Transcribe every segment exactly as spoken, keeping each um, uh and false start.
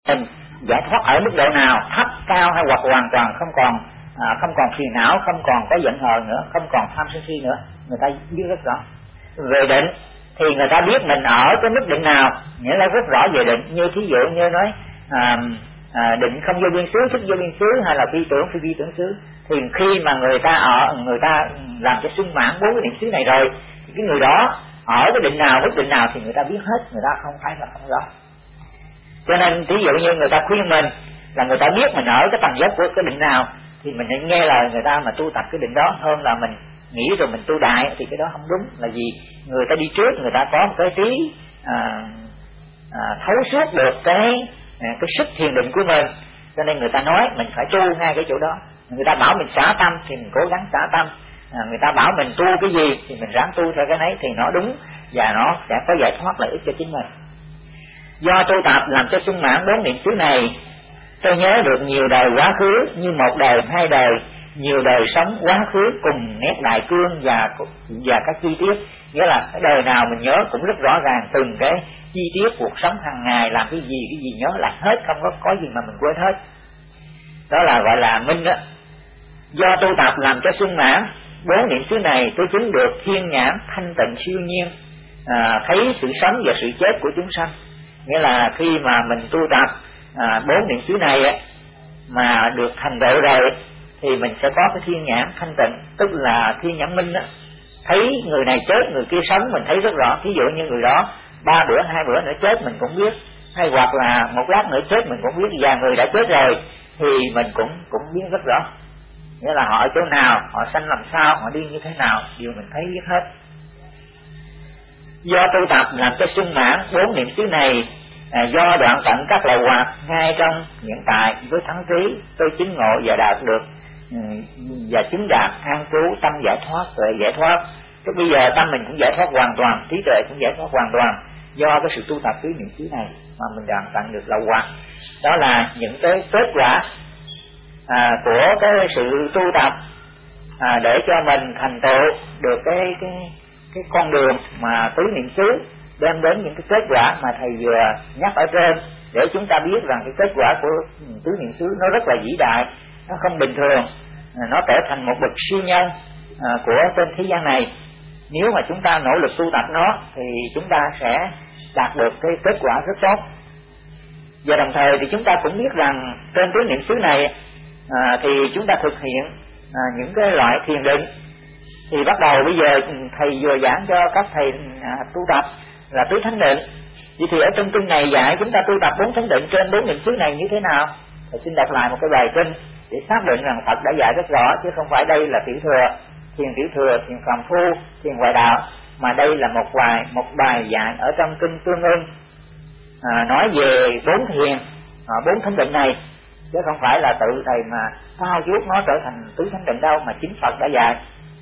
mình giải thoát ở mức độ nào, thấp cao hay hoặc hoàn toàn không còn à, không còn phiền não, không còn có giận hờn nữa, không còn tham sân si nữa, người ta biết rất rõ. Về định thì người ta biết mình ở cái mức định nào, nghĩa là rất rõ về định. Như thí dụ như nói à, à, định không vô biên xứ, thức vô biên xứ, hay là phi tưởng phi vi tưởng xứ, thì khi mà người ta ở người ta làm cho sung mãn bốn cái niệm xứ này rồi, thì cái người đó ở cái định nào, mức định nào thì người ta biết hết, người ta không phải là không rõ. Cho nên ví dụ như người ta khuyên mình là người ta biết mình ở cái tầng dốc của cái định nào thì mình nên nghe lời người ta mà tu tập cái định đó, hơn là mình nghĩ rồi mình tu đại, thì cái đó không đúng. Là vì người ta đi trước, người ta có một cái trí à, à, thấu suốt được cái à, cái sức thiền định của mình, cho nên người ta nói mình phải tu ngay cái chỗ đó. Người ta bảo mình xả tâm thì mình cố gắng xả tâm, à, người ta bảo mình tu cái gì thì mình ráng tu theo cái đấy, thì nó đúng và nó sẽ có giải thoát lợi ích cho chính mình. Do tu tập làm cho sung mãn bốn niệm xứ này, tôi nhớ được nhiều đời quá khứ, như một đời hai đời, nhiều đời sống quá khứ cùng nét đại cương và và các chi tiết. Nghĩa là cái đời nào mình nhớ cũng rất rõ ràng từng cái chi tiết cuộc sống hàng ngày, làm cái gì cái gì nhớ lại hết, không có có gì mà mình quên hết. Đó là gọi là minh đó. Do tu tập làm cho sung mãn bốn niệm xứ này, tôi chứng được thiên nhãn thanh tịnh siêu nhiên, à, thấy sự sống và sự chết của chúng sanh. Nghĩa là khi mà mình tu tập à, bốn niệm xứ này ấy, mà được thành tựu rồi thì mình sẽ có cái thiên nhãn thanh tịnh, tức là thiên nhãn minh đó. Thấy người này chết, người kia sống, mình thấy rất rõ. Ví dụ như người đó ba bữa hai bữa nữa chết mình cũng biết, hay hoặc là một lát nữa chết mình cũng biết, và người đã chết rồi thì mình cũng cũng biết rất rõ. Nghĩa là họ ở chỗ nào, họ sanh làm sao, họ đi như thế nào, đều mình thấy biết hết. Do tu tập làm cho sung mãn bốn niệm xứ này, à, do đoạn tận các lậu hoặc ngay trong hiện tại với thắng trí, tôi chứng ngộ và đạt được và chứng đạt an trú tâm giải thoát, tuệ giải thoát. Tức bây giờ tâm mình cũng giải thoát hoàn toàn, trí tuệ cũng giải thoát hoàn toàn, do cái sự tu tập tứ niệm xứ này mà mình đoạn tận được lậu hoặc. Đó là những cái kết quả à, của cái sự tu tập à, để cho mình thành tựu được cái cái cái con đường mà tứ niệm xứ đem đến những cái kết quả mà thầy vừa nhắc ở trên, để chúng ta biết rằng cái kết quả của tứ niệm xứ nó rất là vĩ đại, nó không bình thường, nó trở thành một bậc siêu nhân à, của trên thế gian này. Nếu mà chúng ta nỗ lực tu tập nó thì chúng ta sẽ đạt được cái kết quả rất tốt. Và đồng thời thì chúng ta cũng biết rằng trên tứ niệm xứ này à, thì chúng ta thực hiện à, những cái loại thiền định. Thì bắt đầu bây giờ thầy vừa giảng cho các thầy à, tu tập là tứ thánh định. Vậy thì ở trong kinh này dạy chúng ta tu tập bốn thánh định trên bốn niệm xứ này như thế nào? Thầy xin đọc lại một cái bài kinh để xác định rằng Phật đã dạy rất rõ, chứ không phải đây là tiểu thừa, thiền tiểu thừa, thiền phàm phu, thiền ngoại đạo, mà đây là một bài một bài dạy ở trong kinh Tương Ưng à, nói về bốn thiền, à, bốn thánh định này, chứ không phải là tự thầy mà phao chuốt nó trở thành tứ thánh định đâu, mà chính Phật đã dạy.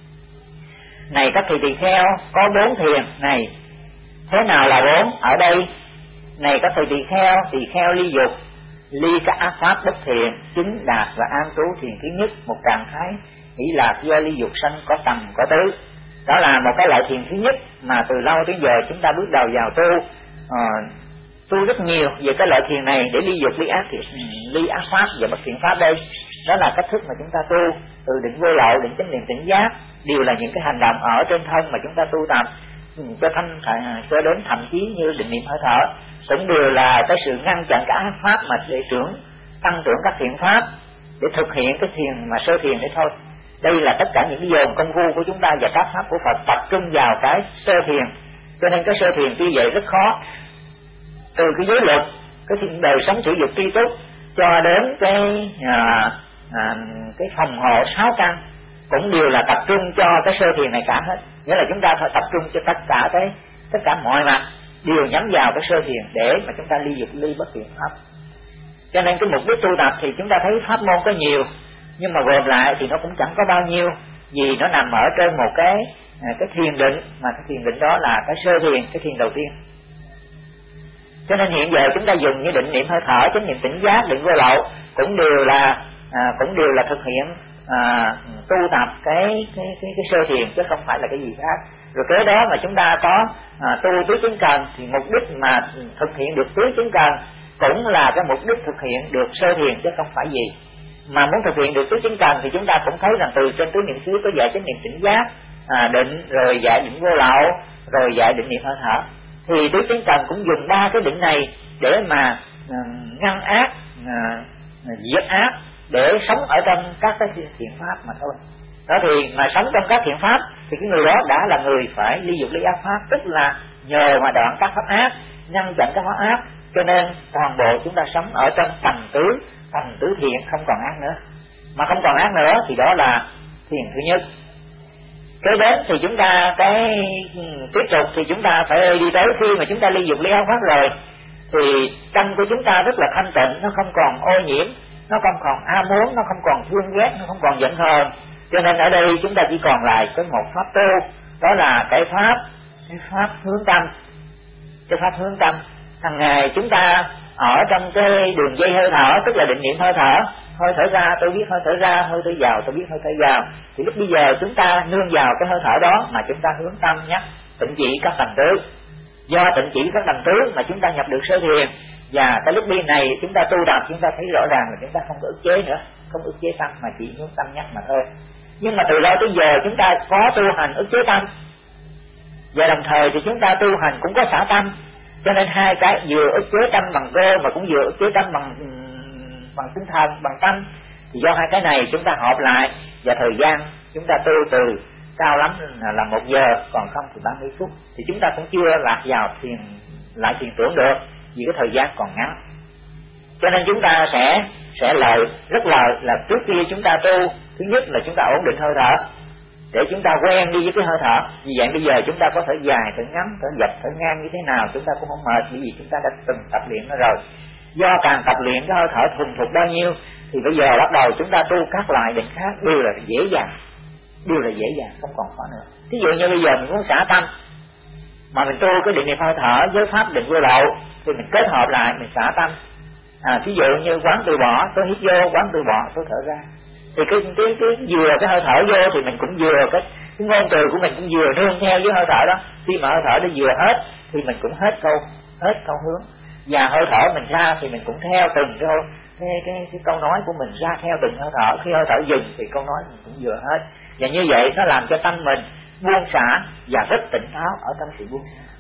Này các thầy tỳ kheo, có bốn thiền này. Thế nào là bốn? Ở đây, này các thầy tỳ kheo, tỳ kheo ly dục, ly các ác pháp bất thiện, chứng đạt và an trú thiền thứ nhất, một trạng thái hỷ lạc do ly dục sanh có tầm có tứ. Đó là một cái loại thiền thứ nhất mà từ lâu tới giờ chúng ta bước đầu vào tu, à, tu rất nhiều về cái loại thiền này, để ly dục, ly ác thiện, ly ác pháp và bất thiện pháp. Đây đó là cách thức mà chúng ta tu, từ định vô lậu, định chánh niệm, tỉnh giác, đều là những cái hành động ở trên thân mà chúng ta tu tập cho thanh cho đến thậm chí như định niệm hơi thở, cũng đều là cái sự ngăn chặn các ác pháp mà để trưởng tăng trưởng các thiện pháp, để thực hiện cái thiền mà sơ thiền đấy thôi. Đây là tất cả những cái dồn công phu của chúng ta và các pháp của Phật tập trung vào cái sơ thiền. Cho nên cái sơ thiền tuy vậy rất khó, từ cái giới luật, cái đời sống sử dụng tri túc cho đến cái à, à, cái phòng hộ sáu căn cũng đều là tập trung cho cái sơ thiền này cả hết. Nghĩa là chúng ta phải tập trung cho tất cả cái tất cả mọi mặt đều nhắm vào cái sơ thiền để mà chúng ta ly dục, ly bất thiện pháp. Cho nên cái mục đích tu tập thì chúng ta thấy pháp môn có nhiều, nhưng mà gồm lại thì nó cũng chẳng có bao nhiêu, vì nó nằm ở trên một cái cái thiền định, mà cái thiền định đó là cái sơ thiền, cái thiền đầu tiên. Cho nên hiện giờ chúng ta dùng như định niệm hơi thở, chánh niệm tỉnh giác, định vô lậu cũng đều là à, cũng đều là thực hiện à, tu tập cái cái cái cái sơ thiền, chứ không phải là cái gì khác. Rồi kế đó mà chúng ta có à, tu tứ chứng cần, thì mục đích mà thực hiện được tứ chứng cần cũng là cái mục đích thực hiện được sơ thiền chứ không phải gì. Mà muốn thực hiện được tứ chính cần thì chúng ta cũng thấy rằng từ trên tứ niệm xứ có dạy chánh niệm tỉnh giác, à, định, rồi dạy định vô lậu, rồi dạy định niệm hơi thở. Thì tứ chính cần cũng dùng ba cái định này để mà à, ngăn ác, à, diệt ác, để sống ở trong các cái thiện pháp mà thôi. Đó thì mà sống trong các thiện pháp thì cái người đó đã là người phải ly dục ly ác pháp, tức là nhờ mà đoạn các pháp ác, ngăn chặn các pháp ác, cho nên toàn bộ chúng ta sống ở trong tầng tứ, tầng tứ thiện, không còn ác nữa. Mà không còn ác nữa thì đó là thiền thứ nhất. Kế đến thì chúng ta cái tiếp tục thì chúng ta phải đi tới khi mà chúng ta ly dục ly ác pháp rồi thì tâm của chúng ta rất là thanh tịnh, nó không còn ô nhiễm, nó không còn ham muốn, nó không còn thương ghét, nó không còn giận hờn. Cho nên ở đây chúng ta chỉ còn lại có một pháp tu, đó là cái pháp cái pháp hướng tâm. Cái pháp hướng tâm hàng ngày chúng ta ở trong cái đường dây hơi thở, tức là định niệm hơi thở. Hơi thở ra tôi biết hơi thở ra, hơi thở vào tôi biết hơi thở vào. Thì lúc bây giờ chúng ta nương vào cái hơi thở đó mà chúng ta hướng tâm nhắc tịnh chỉ các tầng tứ. Do tịnh chỉ các tầng tứ mà chúng ta nhập được sơ thiền. Và tới lúc đi này chúng ta tu tập, chúng ta thấy rõ ràng là chúng ta không có ức chế nữa, không ức chế tâm mà chỉ hướng tâm nhắc mà thôi. Nhưng mà từ đó tới giờ chúng ta có tu hành ức chế tâm, và đồng thời thì chúng ta tu hành cũng có xả tâm. Cho nên hai cái vừa ức chế tâm bằng cơ mà cũng vừa ức chế tâm bằng bằng tinh thần, bằng tâm. Thì do hai cái này chúng ta hợp lại, và thời gian chúng ta tu từ cao lắm là một giờ, còn không thì ba mươi phút, thì chúng ta cũng chưa lạc vào thiền lại thiền tưởng được, vì cái thời gian còn ngắn. Cho nên chúng ta sẽ sẽ lợi rất lợi là trước khi chúng ta tu, thứ nhất là chúng ta ổn định hơi thở, để chúng ta quen đi với cái hơi thở. Vì vậy bây giờ chúng ta có thể dài, thở ngắn, thở dọc, thở ngang như thế nào chúng ta cũng không mệt, bởi vì chúng ta đã từng tập luyện nó rồi. Do càng tập luyện cái hơi thở thuần thục bao nhiêu thì bây giờ bắt đầu chúng ta tu các loại định khác đều là dễ dàng, đều là dễ dàng, không còn khó nữa. Ví dụ như bây giờ mình muốn xả tâm mà mình tu cái định niệm hơi thở với pháp định vô lậu thì mình kết hợp lại mình xả tâm. À, ví dụ như quán từ bỏ, tôi hít vô, quán từ bỏ, tôi thở ra. Thì cái cái cái vừa cái hơi thở vô thì mình cũng vừa cái, cái ngôn từ của mình cũng vừa nương theo với hơi thở đó. Khi mà hơi thở nó vừa hết thì mình cũng hết câu hết câu hướng, và hơi thở mình ra thì mình cũng theo từng câu cái cái cái câu nói của mình ra theo từng hơi thở. Khi hơi thở dừng thì câu nói mình cũng vừa hết, và như vậy nó làm cho tâm mình buông xả và rất tỉnh táo ở trong sự buông xả.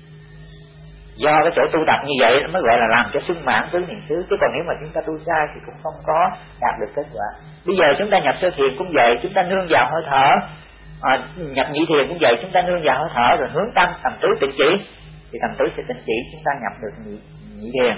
Do cái chỗ tu tập như vậy nó mới gọi là làm cho sung mãn tứ niệm xứ, chứ còn nếu mà chúng ta tu sai thì cũng không có đạt được kết quả. Bây giờ chúng ta nhập sơ thiền cũng vậy, chúng ta nương vào hơi thở, à, nhập nhị thiền cũng vậy, chúng ta nương vào hơi thở rồi hướng tâm tầm tứ tịnh chỉ, thì tầm tứ sẽ tịnh chỉ chúng ta nhập được nhị, nhị thiền.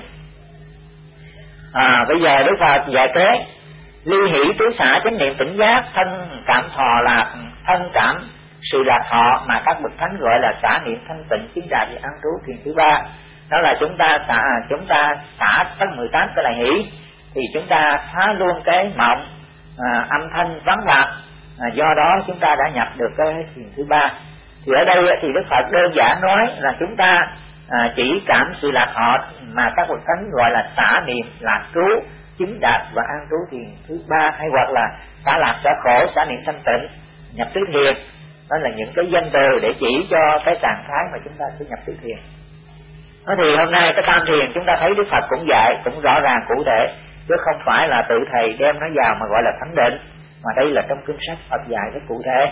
À, bây giờ Đức Phật dạy kế ly hỷ tứ xả chánh niệm tỉnh giác, thân cảm thọ lạc, thân cảm sự lạc thọ mà các bậc thánh gọi là xả niệm thanh tịnh chứng đạt và an trú thiền thứ ba. Đó là chúng ta xả chúng ta xả tất mười tám cái lại hỷ, thì chúng ta phá luôn cái mộng à, âm thanh vắng lặng, à, do đó chúng ta đã nhập được cái thiền thứ ba. Thì ở đây thì Đức Phật đơn giản nói là chúng ta à, chỉ cảm sự lạc thọ mà các bậc thánh gọi là xả niệm lạc trú chứng đạt và an trú thiền thứ ba, hay hoặc là xả lạc xả khổ, xả niệm thanh tịnh, nhập tứ thiền. Đó là những cái danh từ để chỉ cho cái trạng thái mà chúng ta sẽ nhập tứ thiền. Đó thì hôm nay cái tam thiền chúng ta thấy Đức Phật cũng dạy cũng rõ ràng cụ thể, chứ không phải là tự thầy đem nó vào mà gọi là thánh định, mà đây là trong kinh sách Phật dạy rất cụ thể.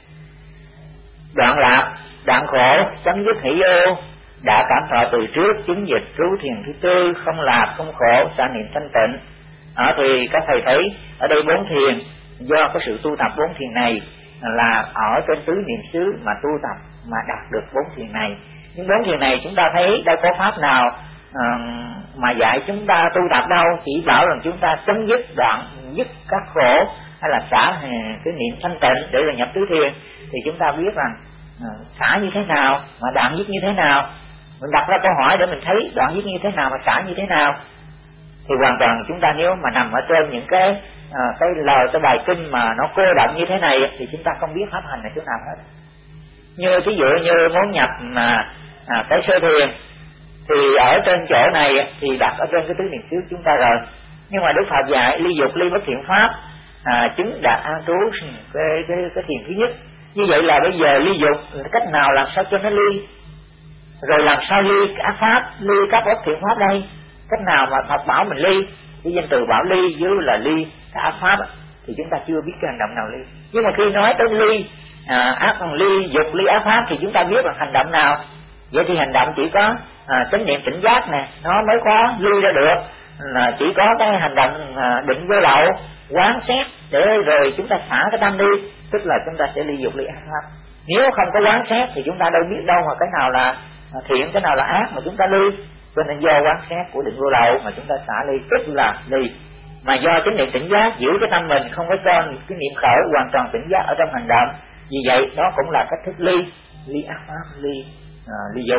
Đoạn lạc, đoạn khổ, chấm dứt hỷ ô, đã cảm thọ từ trước, chứng dịch trú thiền thứ tư, không lạc không khổ, xả niệm thanh tịnh. Đó thì các thầy thấy ở đây bốn thiền, do cái sự tu tập bốn thiền này là ở trên tứ niệm xứ mà tu tập mà đạt được bốn thiền này. Nhưng bốn thiền này chúng ta thấy đâu có pháp nào uh, mà dạy chúng ta tu tập đâu, chỉ bảo rằng chúng ta chấm dứt đoạn dứt các khổ hay là xả cái niệm thanh tịnh để là nhập tứ thiền. Thì chúng ta biết rằng uh, xả như thế nào mà đoạn dứt như thế nào, mình đặt ra câu hỏi để mình thấy đoạn dứt như thế nào mà xả như thế nào. Thì hoàn toàn chúng ta nếu mà nằm ở trên những cái à, cái lời cái bài kinh mà nó cô động như thế này thì chúng ta không biết pháp hành ở chỗ nào hết. Như ví dụ như muốn nhập mà à, cái sơ thiền thì ở trên chỗ này thì đặt ở trên cái tứ niệm xứ chúng ta rồi. Nhưng mà Đức Phật dạy ly dục ly bất thiện pháp, à, chứng đạt an trú cái, cái cái thiền thứ nhất. Như vậy là bây giờ ly dục cách nào làm sao cho nó ly, rồi làm sao ly ác pháp, ly các bất thiện pháp đây. cách nào mà Phật bảo mình ly. Cái danh từ bảo ly với là ly cái ác pháp á, thì chúng ta chưa biết cái hành động nào ly. Nhưng mà khi nói tới ly à, ác ly dục ly ác pháp thì chúng ta biết là hành động nào. Vậy thì hành động chỉ có à, chánh niệm tỉnh giác nè, nó mới có ly ra được. Là chỉ có cái hành động à, định vô lậu, quán xét để rồi chúng ta xả cái tâm đi, tức là chúng ta sẽ ly dục ly ác pháp. Nếu không có quán xét thì chúng ta đâu biết đâu mà cái nào là thiện, cái nào là ác mà chúng ta ly. Cho nên do quán xét của định vô lậu mà chúng ta xả ly, tức là ly. Mà do chánh niệm tỉnh giác giữ cái tâm mình không có cho cái niệm khởi hoàn toàn tỉnh giác ở trong hành động. Vì vậy đó cũng là cách thức ly, ly ác pháp, ly à, ly dục.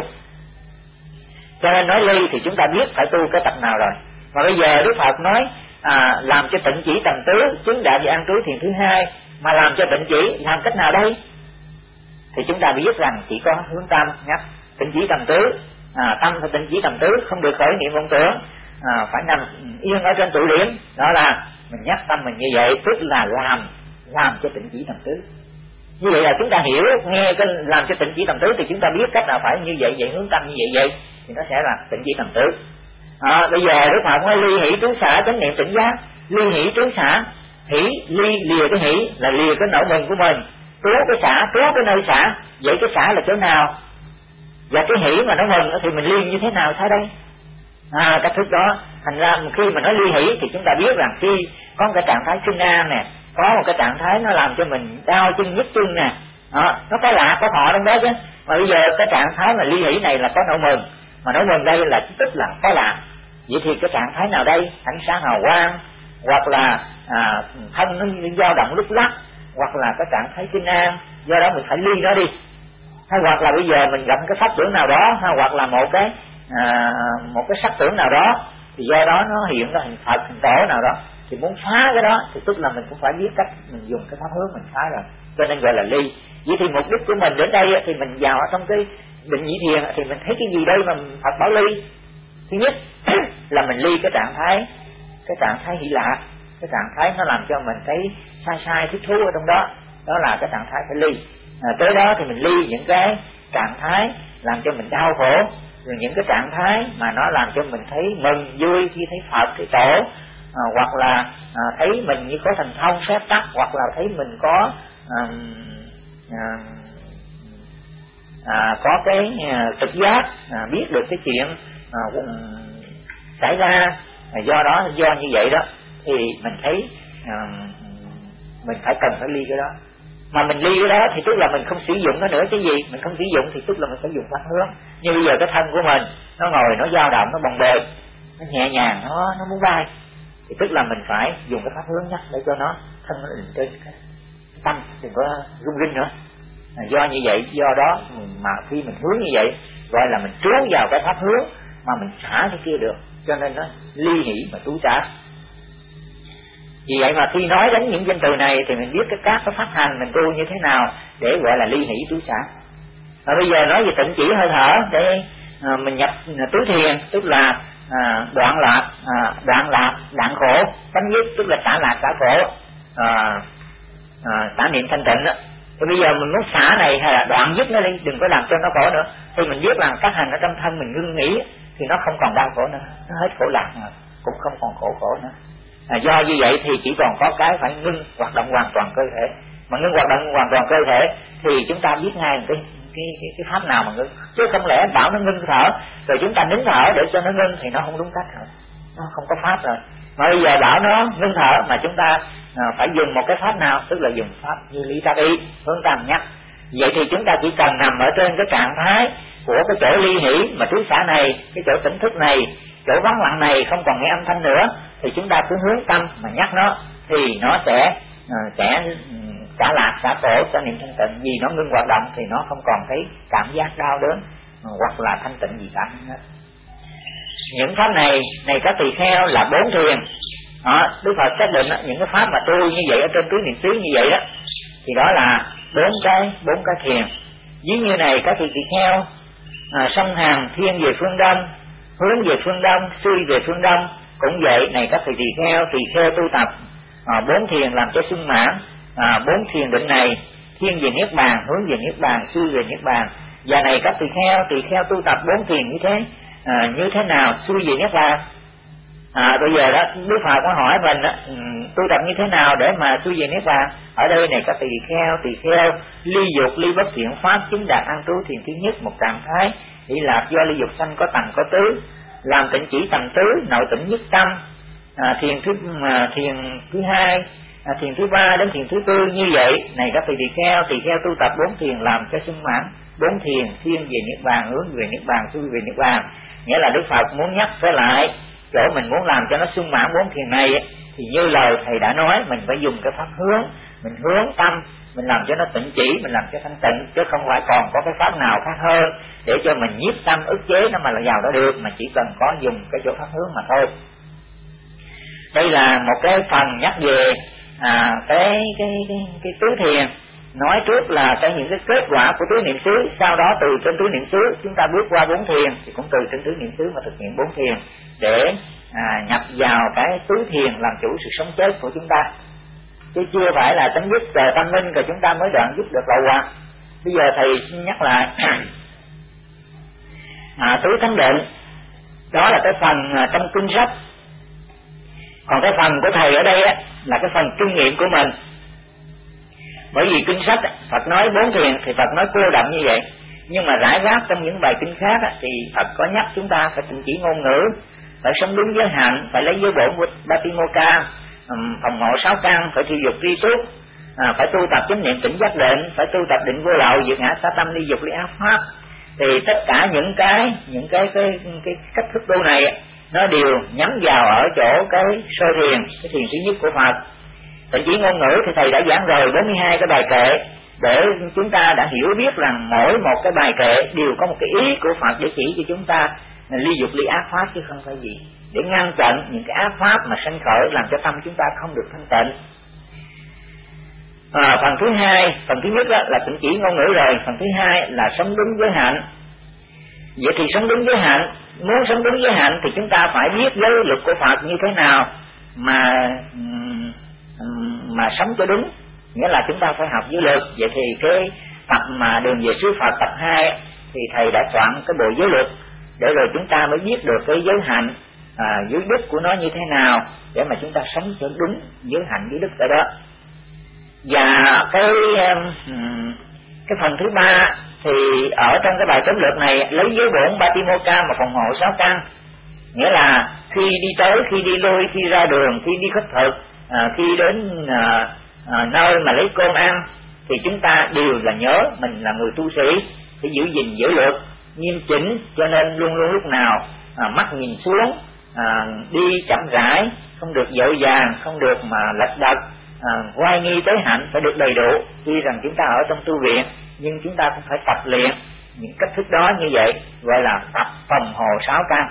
Cho nên nói ly thì chúng ta biết phải tu cái tập nào rồi. Mà bây giờ Đức Phật nói à, làm cho tịnh chỉ tầm tứ, chứng đạo và an trú thiền thứ hai. Mà làm cho tịnh chỉ làm cách nào đây? Thì chúng ta biết rằng chỉ có hướng tâm nhắc tịnh chỉ tầm tứ. À, tâm phải tịnh chỉ tầm tứ, không được khởi niệm vọng tưởng, à, phải nằm yên ở trên trụ điểm. Đó là mình nhắc tâm mình như vậy, tức là làm làm cho tịnh chỉ tầm tứ. Như vậy là chúng ta hiểu nghe cái làm cho tịnh chỉ tầm tứ thì chúng ta biết cách nào phải như vậy, vậy hướng tâm như vậy vậy thì nó sẽ là tịnh chỉ tầm tứ. À, bây giờ Đức Phật nói ly hỷ trú xả chánh niệm tỉnh giác. Ly hỷ trú xả, hỷ ly lìa cái hỷ là lìa cái nỗi mừng của mình, trú cái xả, trú cái nơi xả. Vậy cái xả là chỗ nào? Và cái hỷ mà nó mừng thì mình ly như thế nào sao đây? À, cách thức đó. Thành ra khi mà nói ly hỷ thì chúng ta biết rằng khi có một cái trạng thái sinh an nè, có một cái trạng thái nó làm cho mình đau chân nhức chân nè, à, nó có lạ có thọ trong đó chứ. Mà bây giờ cái trạng thái mà ly hỷ này là có nỗi mừng, mà nỗi mừng đây là tức là có lạ. Vậy thì cái trạng thái nào đây? Ánh sáng hào quang, hoặc là à, thân nó dao động lúc lắc, hoặc là cái trạng thái sinh an, do đó mình phải ly nó đi. Hay hoặc là bây giờ mình gặp cái pháp tưởng nào đó, hay hoặc là một cái à, một cái sắc tưởng nào đó, thì do đó nó hiện ra hình Phật, hình tổ nào đó, thì muốn phá cái đó thì tức là mình cũng phải biết cách mình dùng cái pháp hướng mình phá rồi, cho nên gọi là ly. Vậy thì mục đích của mình đến đây thì mình vào ở trong cái định nhị thiền thì mình thấy cái gì đây mà Phật bảo ly? Thứ nhất là mình ly cái trạng thái cái trạng thái hỷ lạc, cái trạng thái nó làm cho mình thấy sai sai thích thú ở trong đó, đó là cái trạng thái phải ly. À, tới đó thì mình ly những cái trạng thái làm cho mình đau khổ, rồi những cái trạng thái mà nó làm cho mình thấy mừng vui khi thấy Phật, thấy tổ, à, hoặc là à, thấy mình như có thần thông phép tắc, hoặc là thấy mình có à, à, à, có cái à, trực giác, à, biết được cái chuyện à, xảy ra. À, do đó do như vậy đó thì mình thấy à, mình phải cần phải ly cái đó. Mà mình ly cái đó thì tức là mình không sử dụng nó nữa. Cái gì mình không sử dụng thì tức là mình phải dùng pháp hướng. Như bây giờ cái thân của mình nó ngồi, nó dao động, nó bồng bềnh, nó nhẹ nhàng, nó nó muốn bay, thì tức là mình phải dùng cái pháp hướng nhắc để cho nó thân nó định trên cái tâm, đừng có rung rinh nữa. À, do như vậy, do đó mà khi mình hướng như vậy gọi là mình trú vào cái pháp hướng mà mình xả cái kia được, cho nên nó ly hỷ mà trú xả. Vì vậy mà khi nói đến những danh từ này thì mình biết cái các cái pháp hành mình tu như thế nào để gọi là ly hỷ trú xả. Và bây giờ nói về tịnh chỉ hơi thở để à, mình nhập tứ thiền, tức là à, đoạn lạc, à, đoạn lạc, đoạn khổ, chấm dứt, tức là xả lạc xả khổ, à, à, xả niệm thanh tịnh đó. Thì bây giờ mình muốn xả này hay là đoạn dứt nó đi, đừng có làm cho nó khổ nữa. Thì mình biết rằng các hành ở trong thân mình ngưng nghỉ thì nó không còn đau khổ nữa, nó hết khổ lạc nữa, cũng không còn khổ khổ nữa. À, do như vậy thì chỉ còn có cái phải ngưng hoạt động hoàn toàn cơ thể. Mà ngưng hoạt động hoàn toàn cơ thể thì chúng ta biết ngay cái cái cái, cái pháp nào mà ngưng, chứ không lẽ bảo nó ngưng thở rồi chúng ta nín thở để cho nó ngưng thì nó không đúng cách rồi, nó không có pháp rồi. Mà bây giờ bảo nó ngưng thở mà chúng ta à, phải dùng một cái pháp nào, tức là dùng pháp như lý tác ý, hướng tâm nhắc. Vậy thì chúng ta chỉ cần nằm ở trên cái trạng thái của cái chỗ ly hỷ mà trú xả này, cái chỗ tỉnh thức này, chỗ vắng lặng này, không còn nghe âm thanh nữa, thì chúng ta cứ hướng tâm mà nhắc nó thì nó sẽ uh, sẽ xả lạc xả khổ, xả niệm thanh tịnh. Vì nó ngưng hoạt động thì nó không còn thấy cảm giác đau đớn uh, hoặc là thanh tịnh gì cả. Những pháp này này các tỳ kheo là bốn thiền. Đó, Đức Phật xác định đó, những cái pháp mà tu như vậy ở trên tứ niệm xứ như vậy đó thì đó là bốn cái bốn cái thiền. Ví như này các tỳ kheo à, song hàng thiên về phương đông, hướng về phương đông, xuôi về phương đông. Cũng vậy này các tỳ kheo tỳ kheo tu tập à, bốn thiền làm cho sung mãn. À, bốn thiền định này thiên về niết bàn, hướng về niết bàn, xuôi về niết bàn. Và này các tỳ kheo tỳ kheo tu tập bốn thiền như thế à, như thế nào? Xuôi về niết bàn À, bây giờ đó Đức Phật có hỏi mình đó, tu tập như thế nào để mà tu về niết bàn. Ở đây này có tỳ kheo, tỳ kheo ly dục ly bất thiện pháp, chứng đạt an trú thiền thứ nhất, một trạng thái đi lạc do ly dục sanh có tầng có tứ, làm tịnh chỉ tầng tứ, nội tịnh nhất tâm. À, thiền thứ à, thiền thứ hai, à, thiền thứ ba đến thiền thứ tư như vậy. Này các tỳ kheo, tỳ kheo tu tập bốn thiền làm cho sung mãn bốn thiền, thiên về niết bàn, hướng về niết bàn, tu về niết bàn. Nghĩa là Đức Phật muốn nhắc trở lại chỗ mình muốn làm cho nó sung mãn bốn thiền này thì như lời thầy đã nói, mình phải dùng cái pháp hướng, mình hướng tâm, mình làm cho nó tịnh chỉ, mình làm cho thanh tịnh, chứ không phải còn có cái pháp nào khác hơn để cho mình nhiếp tâm ức chế nó mà là vào đó được, mà chỉ cần có dùng cái chỗ pháp hướng mà thôi. Đây là một cái phần nhắc về à, cái, cái cái cái tứ thiền. Nói trước là cái những cái kết quả của tứ niệm xứ, sau đó từ trên tứ niệm xứ chúng ta bước qua bốn thiền, thì cũng từ trên tứ niệm xứ mà thực hiện bốn thiền để à, nhập vào cái tứ thiền làm chủ sự sống chết của chúng ta, chứ chưa phải là chấm dứt về tâm linh rồi chúng ta mới đoạn dứt được lậu hoặc. Bây giờ thầy xin nhắc lại à, tứ thánh định, đó là cái phần à, trong kinh sách. Còn cái phần của thầy ở đây á, là cái phần kinh nghiệm của mình. Bởi vì kinh sách Phật nói bốn thiền thì Phật nói cô đậm như vậy, nhưng mà rải rác trong những bài kinh khác á, thì Phật có nhắc chúng ta phải tịnh chỉ ngôn ngữ, phải sống đúng giới hạnh, phải lấy giới bổn của Patimokkha, phòng ngộ sáu căn, phải thiêu dục tri túc, à, phải tu tập chánh niệm tỉnh giác định, phải tu tập định vô lậu, diệt ngã sa tâm, ly dục ly ác pháp. Thì tất cả những cái những cái cái cái, cái cách thức tu này nó đều nhắm vào ở chỗ cái sơ thiền, cái thiền thứ nhất của Phật. Tịnh chỉ ngôn ngữ thì thầy đã giảng rồi bốn mươi hai cái bài kệ để chúng ta đã hiểu biết rằng mỗi một cái bài kệ đều có một cái ý của Phật để chỉ cho chúng ta ly dục ly ác pháp, chứ không phải gì, để ngăn chặn những cái ác pháp mà sanh khởi làm cho tâm chúng ta không được thanh tịnh. À, phần thứ hai, phần thứ nhất là tịnh chỉ ngôn ngữ rồi, phần thứ hai là sống đúng giới hạnh. Vậy thì sống đúng giới hạnh, muốn sống đúng giới hạnh thì chúng ta phải biết giới luật của Phật như thế nào mà mà sống cho đúng, nghĩa là chúng ta phải học giới luật. Vậy thì cái tập mà đường về xứ Phật tập hai thì thầy đã soạn cái bộ giới luật để rồi chúng ta mới biết được cái giới hạnh, à, giới đức của nó như thế nào để mà chúng ta sống cho đúng giới hạnh giới đức ở đó. Và cái cái phần thứ ba thì ở trong cái bài chống lược này lấy giới bổn Patimokkha mà phòng hộ sáu căn, nghĩa là khi đi tới, khi đi lui, khi ra đường, khi đi khất thực, à, khi đến à, à, nơi mà lấy cơm ăn thì chúng ta đều là nhớ mình là người tu sĩ, phải giữ gìn giới luật nghiêm chỉnh, cho nên luôn luôn lúc nào à, mắt nhìn xuống, à, đi chậm rãi, không được vội vàng, không được mà lật đật, à, hoài nghi tới hạnh phải được đầy đủ. Tuy rằng chúng ta ở trong tu viện nhưng chúng ta cũng phải tập luyện những cách thức đó như vậy, gọi là tập phòng hộ sáu căn.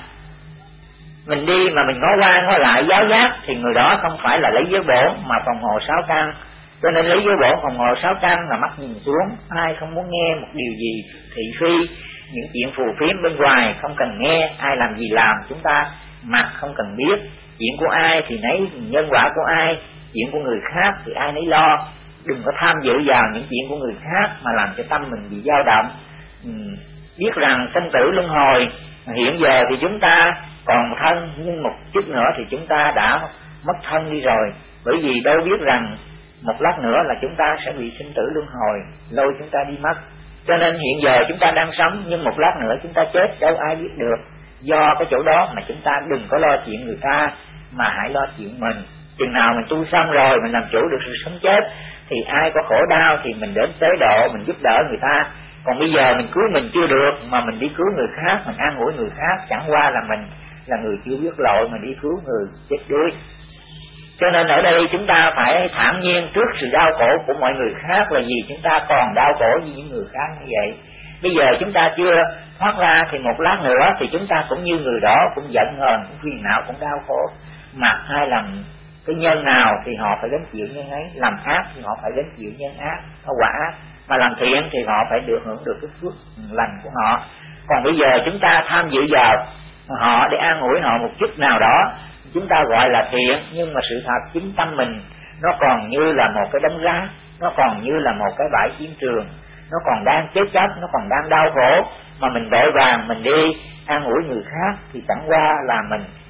Mình đi mà mình ngó qua ngó lại giáo giác thì người đó không phải là lấy giới bổn mà phòng hộ sáu căn. Cho nên lấy giới bổn phòng hộ sáu căn là mắt nhìn xuống, ai không muốn nghe một điều gì thị phi, những chuyện phù phiếm bên ngoài không cần nghe, ai làm gì làm chúng ta mặc không cần biết, chuyện của ai thì nấy, nhân quả của ai, chuyện của người khác thì ai nấy lo. Đừng có tham dự vào những chuyện của người khác mà làm cho tâm mình bị dao động. Ừ, biết rằng sinh tử luân hồi, hiện giờ thì chúng ta còn thân, nhưng một chút nữa thì chúng ta đã mất thân đi rồi. Bởi vì đâu biết rằng một lát nữa là chúng ta sẽ bị sinh tử luân hồi, lôi chúng ta đi mất. Cho nên hiện giờ chúng ta đang sống, nhưng một lát nữa chúng ta chết, đâu ai biết được. Do cái chỗ đó mà chúng ta đừng có lo chuyện người ta, mà hãy lo chuyện mình. Chừng nào mình tu xong rồi, mình làm chủ được sự sống chết, thì ai có khổ đau thì mình đến tế độ, mình giúp đỡ người ta. Còn bây giờ mình cứu mình chưa được mà mình đi cứu người khác, mình an ủi người khác, chẳng qua là mình là người chưa biết lỗi mà đi cứu người chết đuối. Cho nên ở đây chúng ta phải thản nhiên trước sự đau khổ của mọi người khác, là vì chúng ta còn đau khổ như những người khác như vậy. Bây giờ chúng ta chưa thoát ra thì một lát nữa thì chúng ta cũng như người đó, cũng giận hờn, cũng phiền não, cũng đau khổ. Mặc ai làm cái nhân nào thì họ phải gánh chịu nhân ấy, làm ác thì họ phải gánh chịu nhân ác, quả ác, mà làm thiện thì họ phải được hưởng được cái phước lành của họ. Còn bây giờ chúng ta tham dự vào họ để an ủi họ một chút nào đó, chúng ta gọi là thiện, nhưng mà sự thật chính tâm mình nó còn như là một cái đống rác, nó còn như là một cái bãi chiến trường, nó còn đang chết chóc, nó còn đang đau khổ, mà mình vội vàng mình đi an ủi người khác thì chẳng qua là mình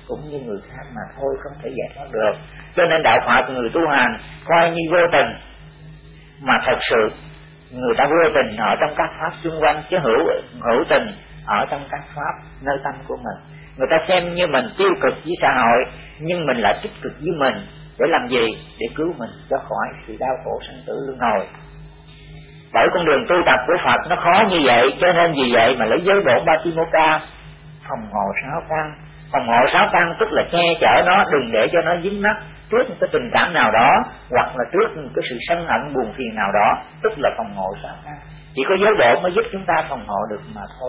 cũng như người khác mà thôi, không thể giải thoát được. Cho nên đạo Phật người tu hành coi như vô tình, mà thật sự người ta vô tình ở trong các pháp xung quanh, chứ hữu hữu tình ở trong các pháp nơi tâm của mình. Người ta xem như mình tiêu cực với xã hội, nhưng mình lại tích cực với mình để làm gì? Để cứu mình cho khỏi sự đau khổ sanh tử luân hồi. Bởi con đường tu tập của Phật nó khó như vậy, cho nên vì vậy mà lấy giới bổn Patimokkha phòng hộ sáu căn. Phòng hộ sáu căn tức là che chở nó, đừng để cho nó dính mắc trước một cái tình cảm nào đó, hoặc là trước một cái sự sân hận buồn phiền nào đó, tức là phòng hộ sáu căn. Chỉ có giới bổn mới giúp chúng ta phòng hộ được mà thôi.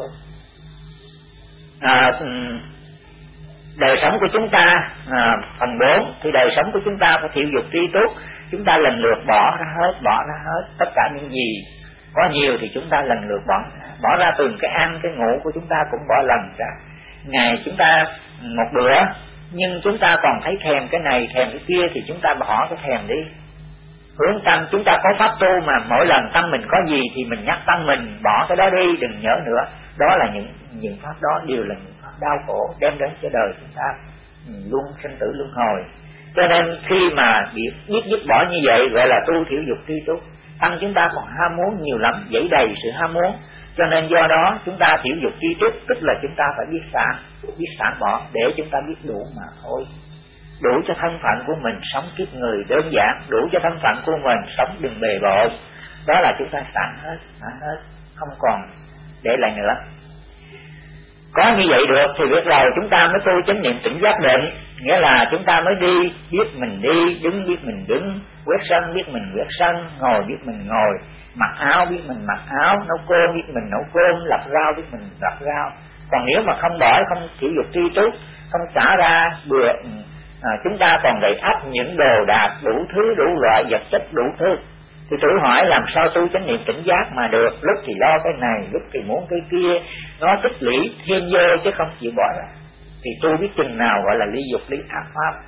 À, đời sống của chúng ta à, phần bốn thì đời sống của chúng ta phải thiểu dục tri túc. Chúng ta lần lượt bỏ ra hết, bỏ ra hết tất cả những gì có nhiều thì chúng ta lần lượt bỏ bỏ ra. Từng cái ăn cái ngủ của chúng ta cũng bỏ lần ra. Ngày chúng ta một bữa, nhưng chúng ta còn thấy thèm cái này thèm cái kia thì chúng ta bỏ cái thèm đi. Hướng tâm, chúng ta có pháp tu mà mỗi lần tâm mình có gì thì mình nhắc tâm mình bỏ cái đó đi, đừng nhớ nữa. Đó là những những pháp đó đều là những pháp đau khổ đem đến cho đời chúng ta luôn sinh tử luân hồi. Cho nên khi mà biết biết dứt bỏ như vậy gọi là tu thiểu dục tri túc. Tâm chúng ta còn ham muốn nhiều lắm, dẫy đầy sự ham muốn. Cho nên do đó chúng ta thiểu dục tri túc, tức là chúng ta phải biết xả, biết xả bỏ để chúng ta biết đủ mà thôi. Đủ cho thân phận của mình sống kiếp người đơn giản, đủ cho thân phận của mình sống đừng bề bộn. Đó là chúng ta xả hết, xả hết, không còn để lại nữa. Có như vậy được thì biết rồi chúng ta mới tu chánh niệm tỉnh giác định, nghĩa là chúng ta mới đi biết mình đi, đứng biết mình đứng, quét sân biết mình quét sân, ngồi biết mình ngồi, mặc áo biết mình mặc áo, nấu cơm biết mình nấu cơm, lặt rau biết mình lặt rau. Còn nếu mà không bỏ, không thiểu dục tri túc, không xả ra bừa, à, chúng ta còn đầy ắp những đồ đạc đủ thứ, đủ loại vật chất đủ thứ. Thì tự hỏi làm sao tu chánh niệm tỉnh giác mà được, lúc thì lo cái này, lúc thì muốn cái kia, nó tích lũy thêm vô chứ không chịu bỏ ra. Thì tu biết chừng nào gọi là ly dục ly ác pháp.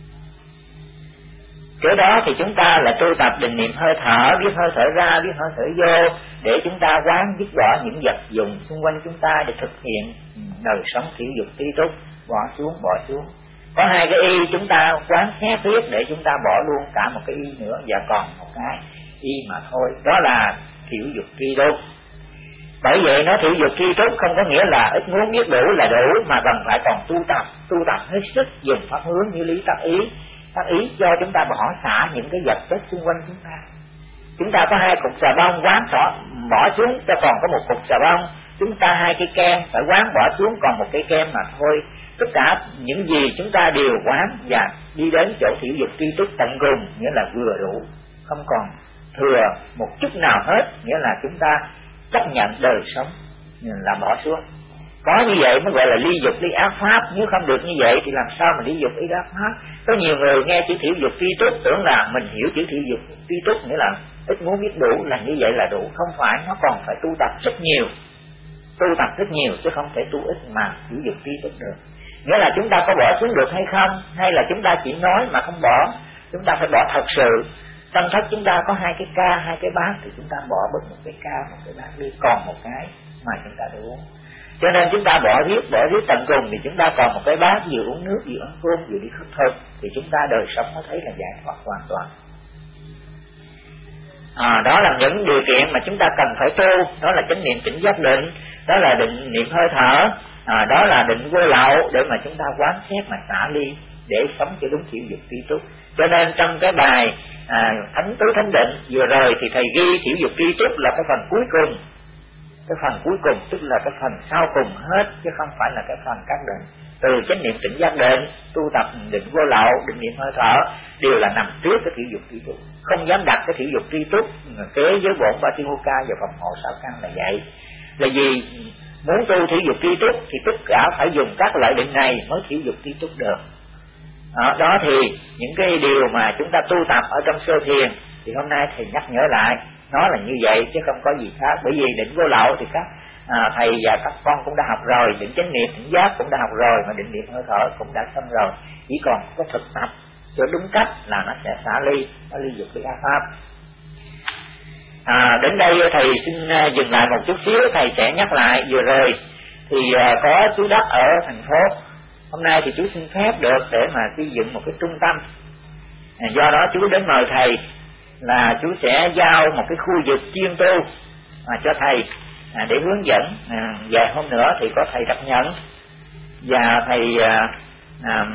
Cái đó thì chúng ta là tu tập định niệm hơi thở, biết hơi thở ra, biết hơi thở vô, để chúng ta quán dứt bỏ những vật dụng xung quanh chúng ta để thực hiện đời sống thiểu dục tri túc, bỏ xuống, bỏ xuống. Có hai cái y chúng ta quán xét biết để chúng ta bỏ luôn cả một cái y nữa và còn một cái y mà thôi, đó là thiểu dục tri túc. Bởi vậy nó thiểu dục tri túc không có nghĩa là ít muốn biết đủ là đủ, mà cần phải còn tu tập, tu tập hết sức, dùng pháp hướng như lý tác ý, tác ý cho chúng ta bỏ xả những cái vật chất xung quanh chúng ta. Chúng ta có hai cục xà bông quán xỏ, bỏ xuống cho còn có một cục xà bông. Chúng ta hai cái kem phải quán bỏ xuống còn một cái kem mà thôi. Tất cả những gì chúng ta đều quán và đi đến chỗ thiểu dục tri túc tận cùng, nghĩa là vừa đủ, không còn thừa một chút nào hết, nghĩa là chúng ta chấp nhận đời sống là bỏ xuống. Có như vậy mới gọi là ly dục ly ác pháp. Nếu không được như vậy thì làm sao mà ly dục ly ác pháp? Có nhiều người nghe chữ thiểu dục tri túc tưởng là mình hiểu chữ thiểu dục tri túc nghĩa là ít muốn biết đủ, là như vậy là đủ. Không phải, nó còn phải tu tập rất nhiều, tu tập rất nhiều chứ không thể tu ít mà thiểu dục tri túc được. Nghĩa là chúng ta có bỏ xuống được hay không, hay là chúng ta chỉ nói mà không bỏ. Chúng ta phải bỏ thật sự. Tâm thất chúng ta có hai cái ca, hai cái bát thì chúng ta bỏ bớt một cái ca, một cái bát đi, còn một cái mà chúng ta được uống. Cho nên chúng ta bỏ riết, bỏ riết tận cùng thì chúng ta còn một cái bát, vừa uống nước, vừa ăn cơm, vừa đi khất thực, thì chúng ta đời sống mới thấy là giải thoát hoàn toàn. À, đó là những điều kiện mà chúng ta cần phải tu. Đó là chánh niệm tỉnh giác định, đó là định niệm hơi thở, à, đó là định vô lậu, để mà chúng ta quán xét mà xả ly để sống cho đúng thiểu dục tri túc. Cho nên trong cái bài à, thánh tứ thánh định vừa rồi thì thầy ghi thiểu dục tri túc là cái phần cuối cùng. Cái phần cuối cùng tức là cái phần sau cùng hết, chứ không phải là cái phần các định. Từ chánh niệm tỉnh giác định, tu tập định vô lậu, định niệm hơi thở đều là nằm trước cái thiểu dục tri túc. Không dám đặt cái thiểu dục tri túc kế với bổn Patimokkha và phòng hộ sáu căn là vậy. Là vì muốn tu thiểu dục tri túc thì tất cả phải dùng các loại định này mới thiểu dục tri túc được. Đó, đó thì những cái điều mà chúng ta tu tập ở trong sơ thiền thì hôm nay thầy nhắc nhở lại, nó là như vậy chứ không có gì khác. Bởi vì định vô lậu thì các à, thầy và các con cũng đã học rồi, định chánh niệm tỉnh giác cũng đã học rồi, mà định niệm hơi thở cũng đã xong rồi. Chỉ còn có thực tập cho đúng cách là nó sẽ xả ly, nó ly dục ly ác pháp. À, đến đây thầy xin dừng lại một chút xíu, thầy sẽ nhắc lại vừa rồi thì à, có chú đất ở thành phố Hôm nay thì chú xin phép được để mà xây dựng một cái trung tâm. À, do đó chú đến mời thầy là chú sẽ giao một cái khu vực chuyên tu à, cho thầy à, để hướng dẫn. À, vài hôm nữa thì có thầy Tập Nhận và thầy à, à,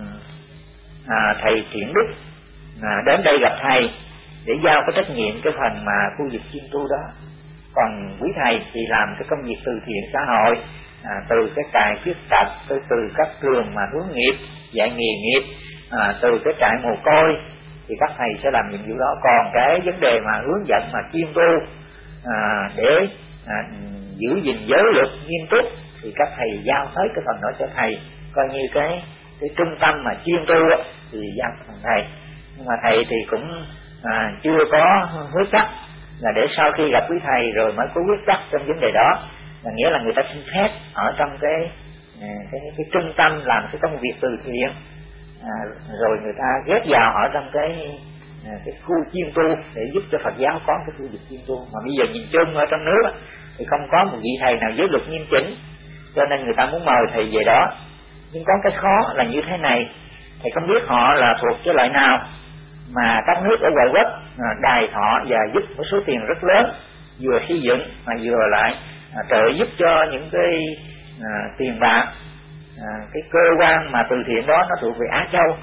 à, thầy Thiện Đức à, đến đây gặp thầy để giao cái trách nhiệm cái phần mà khu vực chuyên tu đó. Còn quý thầy thì làm cái công việc từ thiện xã hội, à, từ cái trại khuyết tật, từ, từ các trường mà hướng nghiệp, dạy nghề nghiệp, à, từ cái trại mồ côi thì các thầy sẽ làm nhiệm vụ đó. Còn cái vấn đề mà hướng dẫn mà chuyên tu à, để à, giữ gìn giới luật nghiêm túc thì các thầy giao hết cái phần đó cho thầy, coi như cái cái trung tâm mà chuyên tu thì giao cho phần thầy. Nhưng mà thầy thì cũng à, chưa có hứa chắc là để sau khi gặp quý thầy rồi mới có quyết chắc trong vấn đề đó, là nghĩa là người ta xin phép ở trong cái cái, cái, cái trung tâm làm cái công việc từ thiện, à, rồi người ta ghép vào ở trong cái cái khu chuyên tu để giúp cho Phật giáo có cái khu vực chuyên tu. Mà bây giờ nhìn chung ở trong nước thì không có một vị thầy nào giới luật nghiêm chỉnh, cho nên người ta muốn mời thầy về đó. Nhưng có cái khó là như thế này, thầy không biết họ là thuộc cái loại nào mà các nước ở ngoại quốc à, đài thọ và giúp một số tiền rất lớn, vừa xây dựng mà vừa lại à, trợ giúp cho những cái à, tiền bạc, à, cái cơ quan mà từ thiện đó nó thuộc về Á Châu.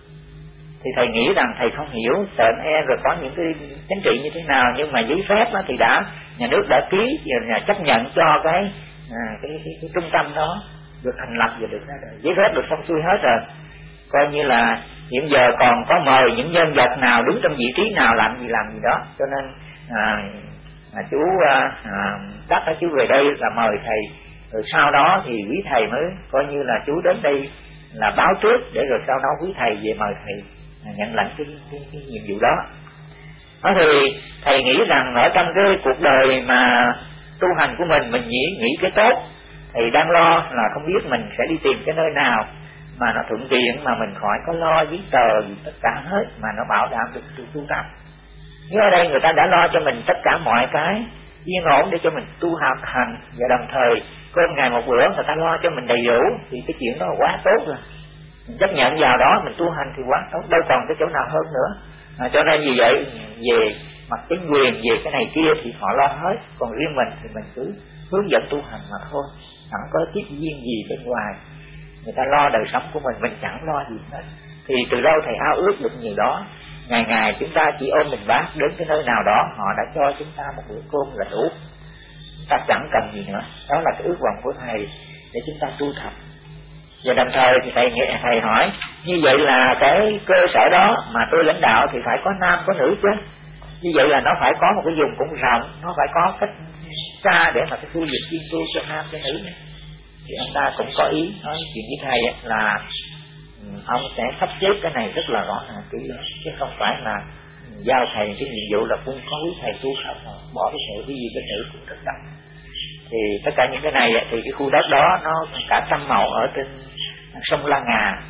Thì thầy nghĩ rằng thầy không hiểu sợ e rồi có những cái chính trị như thế nào, nhưng mà giấy phép đó thì đã nhà nước đã ký và chấp nhận cho cái, à, cái, cái, cái trung tâm đó được thành lập và được ra đời, giấy phép được xong xuôi hết rồi. Coi như là hiện giờ còn có mời những nhân vật nào đứng trong vị trí nào làm gì làm gì đó. Cho nên à, à, chú à, à, đắc á, chú về đây là mời thầy, rồi sau đó thì quý thầy mới coi như là chú đến đây là báo trước, để rồi sau đó quý thầy về mời thầy à, nhận lãnh cái, cái, cái nhiệm vụ đó. Đó thì thầy nghĩ rằng ở trong cái cuộc đời mà tu hành của mình, mình nghĩ, nghĩ cái tốt. Thầy đang lo là không biết mình sẽ đi tìm cái nơi nào mà nó thuận tiện, mà mình khỏi có lo giấy tờ gì tất cả hết, mà nó bảo đảm được sự tu tập. Nếu ở đây người ta đã lo cho mình tất cả mọi cái yên ổn để cho mình tu học hành, và đồng thời cơm ngày một bữa người ta lo cho mình đầy đủ, thì cái chuyện đó là quá tốt rồi. Mình chấp nhận vào đó mình tu hành thì quá tốt, đâu còn cái chỗ nào hơn nữa. À, cho nên vì vậy về mặt chính quyền, về cái này kia thì họ lo hết, còn riêng mình thì mình cứ hướng dẫn tu hành mà thôi, chẳng có tiếp duyên gì bên ngoài. Người ta lo đời sống của mình, mình chẳng lo gì hết. Thì từ đâu thầy ao ước được nhiều đó. Ngày ngày chúng ta chỉ ôm mình bát đến cái nơi nào đó, họ đã cho chúng ta một bữa cơm là đủ, chúng ta chẳng cần gì nữa. Đó là cái ước vọng của thầy để chúng ta tu tập. Và đồng thời thì thầy thầy hỏi, như vậy là cái cơ sở đó mà tôi lãnh đạo thì phải có nam có nữ chứ. Như vậy là nó phải có một cái vùng cũng rộng, nó phải có cách xa để mà cái khu vực chuyên tu cho nam cho nữ. Thì ông ta cũng có ý nói chuyện với thầy là ông sẽ sắp xếp cái này rất là rõ ràng kỹ lưỡng, chứ không phải là giao thầy cái nhiệm vụ là cũng có quý thầy tu học mà bỏ cái sự gì cái nữ cũng rất đông. Thì tất cả những cái này thì cái khu đất đó nó cả trăm mẫu ở trên sông La Ngà,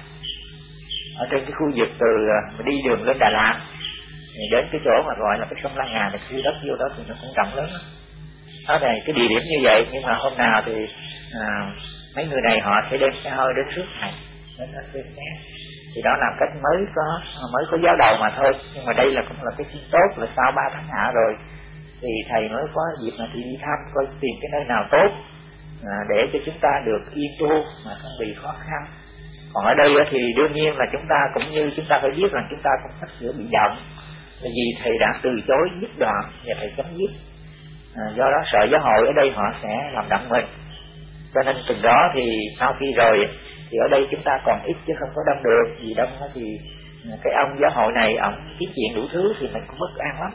ở trên cái khu vực từ đi đường lên Đà Lạt thì đến cái chỗ mà gọi là cái sông La Ngà, thì khu đất vô đó thì nó cũng rộng lớn đó. Đó là cái địa điểm như vậy. Nhưng mà hôm nào thì à, mấy người này họ sẽ đem xe hơi đến trước thầy, đến đó xem xét. Thì đó là cách mới có mới có giáo đầu mà thôi. Nhưng mà đây là cũng là cái tin tốt, là sau ba tháng hạ rồi thì thầy mới có dịp mà thì đi thăm coi tìm cái nơi nào tốt à, để cho chúng ta được yên tu mà không bị khó khăn. Còn ở đây thì đương nhiên là chúng ta cũng như chúng ta phải biết rằng chúng ta cũng sắp sửa bị động, là vì thầy đã từ chối dứt đoạn và thầy chấm dứt. À, do đó sợ giáo hội ở đây họ sẽ làm đặng mình, cho nên từng đó thì sau khi rồi thì ở đây chúng ta còn ít chứ không có đông được. Vì đông thì cái ông giáo hội này ông kiếm chuyện đủ thứ thì mình cũng bất an lắm.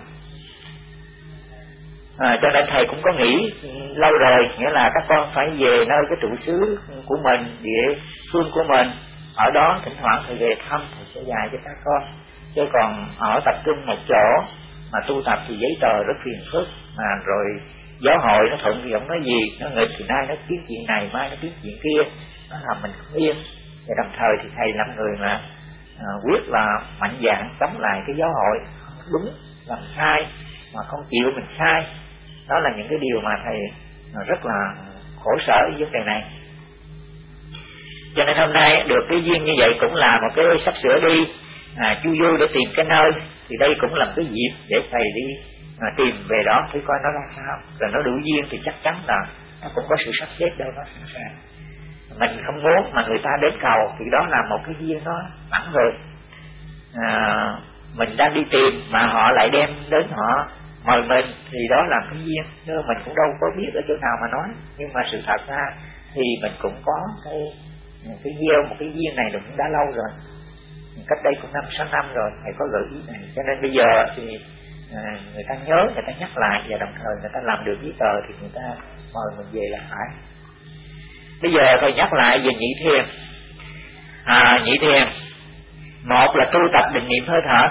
À, cho nên thầy cũng có nghĩ lâu rồi, nghĩa là các con phải về nơi cái trụ xứ của mình, địa phương của mình, ở đó thỉnh thoảng thầy về thăm, thầy sẽ dạy cho các con. Chứ còn ở tập trung một chỗ mà tu tập thì giấy tờ rất phiền phức, mà rồi giáo hội nó thuận thì ông nói gì, nó nghịch thì nay nó kiếm chuyện này, mai nó kiếm chuyện kia, nó làm mình không yên. Và đồng thời thì thầy là người mà à, quyết là mạnh dạn chống lại cái giáo hội không đúng làm sai, mà không chịu mình sai. Đó là những cái điều mà thầy rất là khổ sở với vấn đề này. Cho nên hôm nay được cái duyên như vậy cũng là một cái sắp sửa đi à, chu du để tìm cái nơi, thì đây cũng là một cái dịp để thầy đi à, tìm về đó thử coi nó ra sao. Rồi nó đủ duyên thì chắc chắn là nó cũng có sự sắp xếp đâu nó sẵn sàng. Mình không muốn mà người ta đến cầu thì đó là một cái duyên nó sẵn rồi. À, mình đang đi tìm mà họ lại đem đến họ mời mình thì đó là cái duyên, nhưng mình cũng đâu có biết ở chỗ nào mà nói. Nhưng mà sự thật ra thì mình cũng có cái cái gieo một cái duyên này cũng đã lâu rồi, cách đây cũng năm sáu năm rồi thầy có gợi ý này. Cho nên bây giờ thì à, người ta nhớ, người ta nhắc lại, và đồng thời người ta làm được giấy tờ thì người ta mời mình về là phải. Bây giờ thầy nhắc lại về nhị thiền. à, Nhị thiền một là tu tập định niệm hơi thở.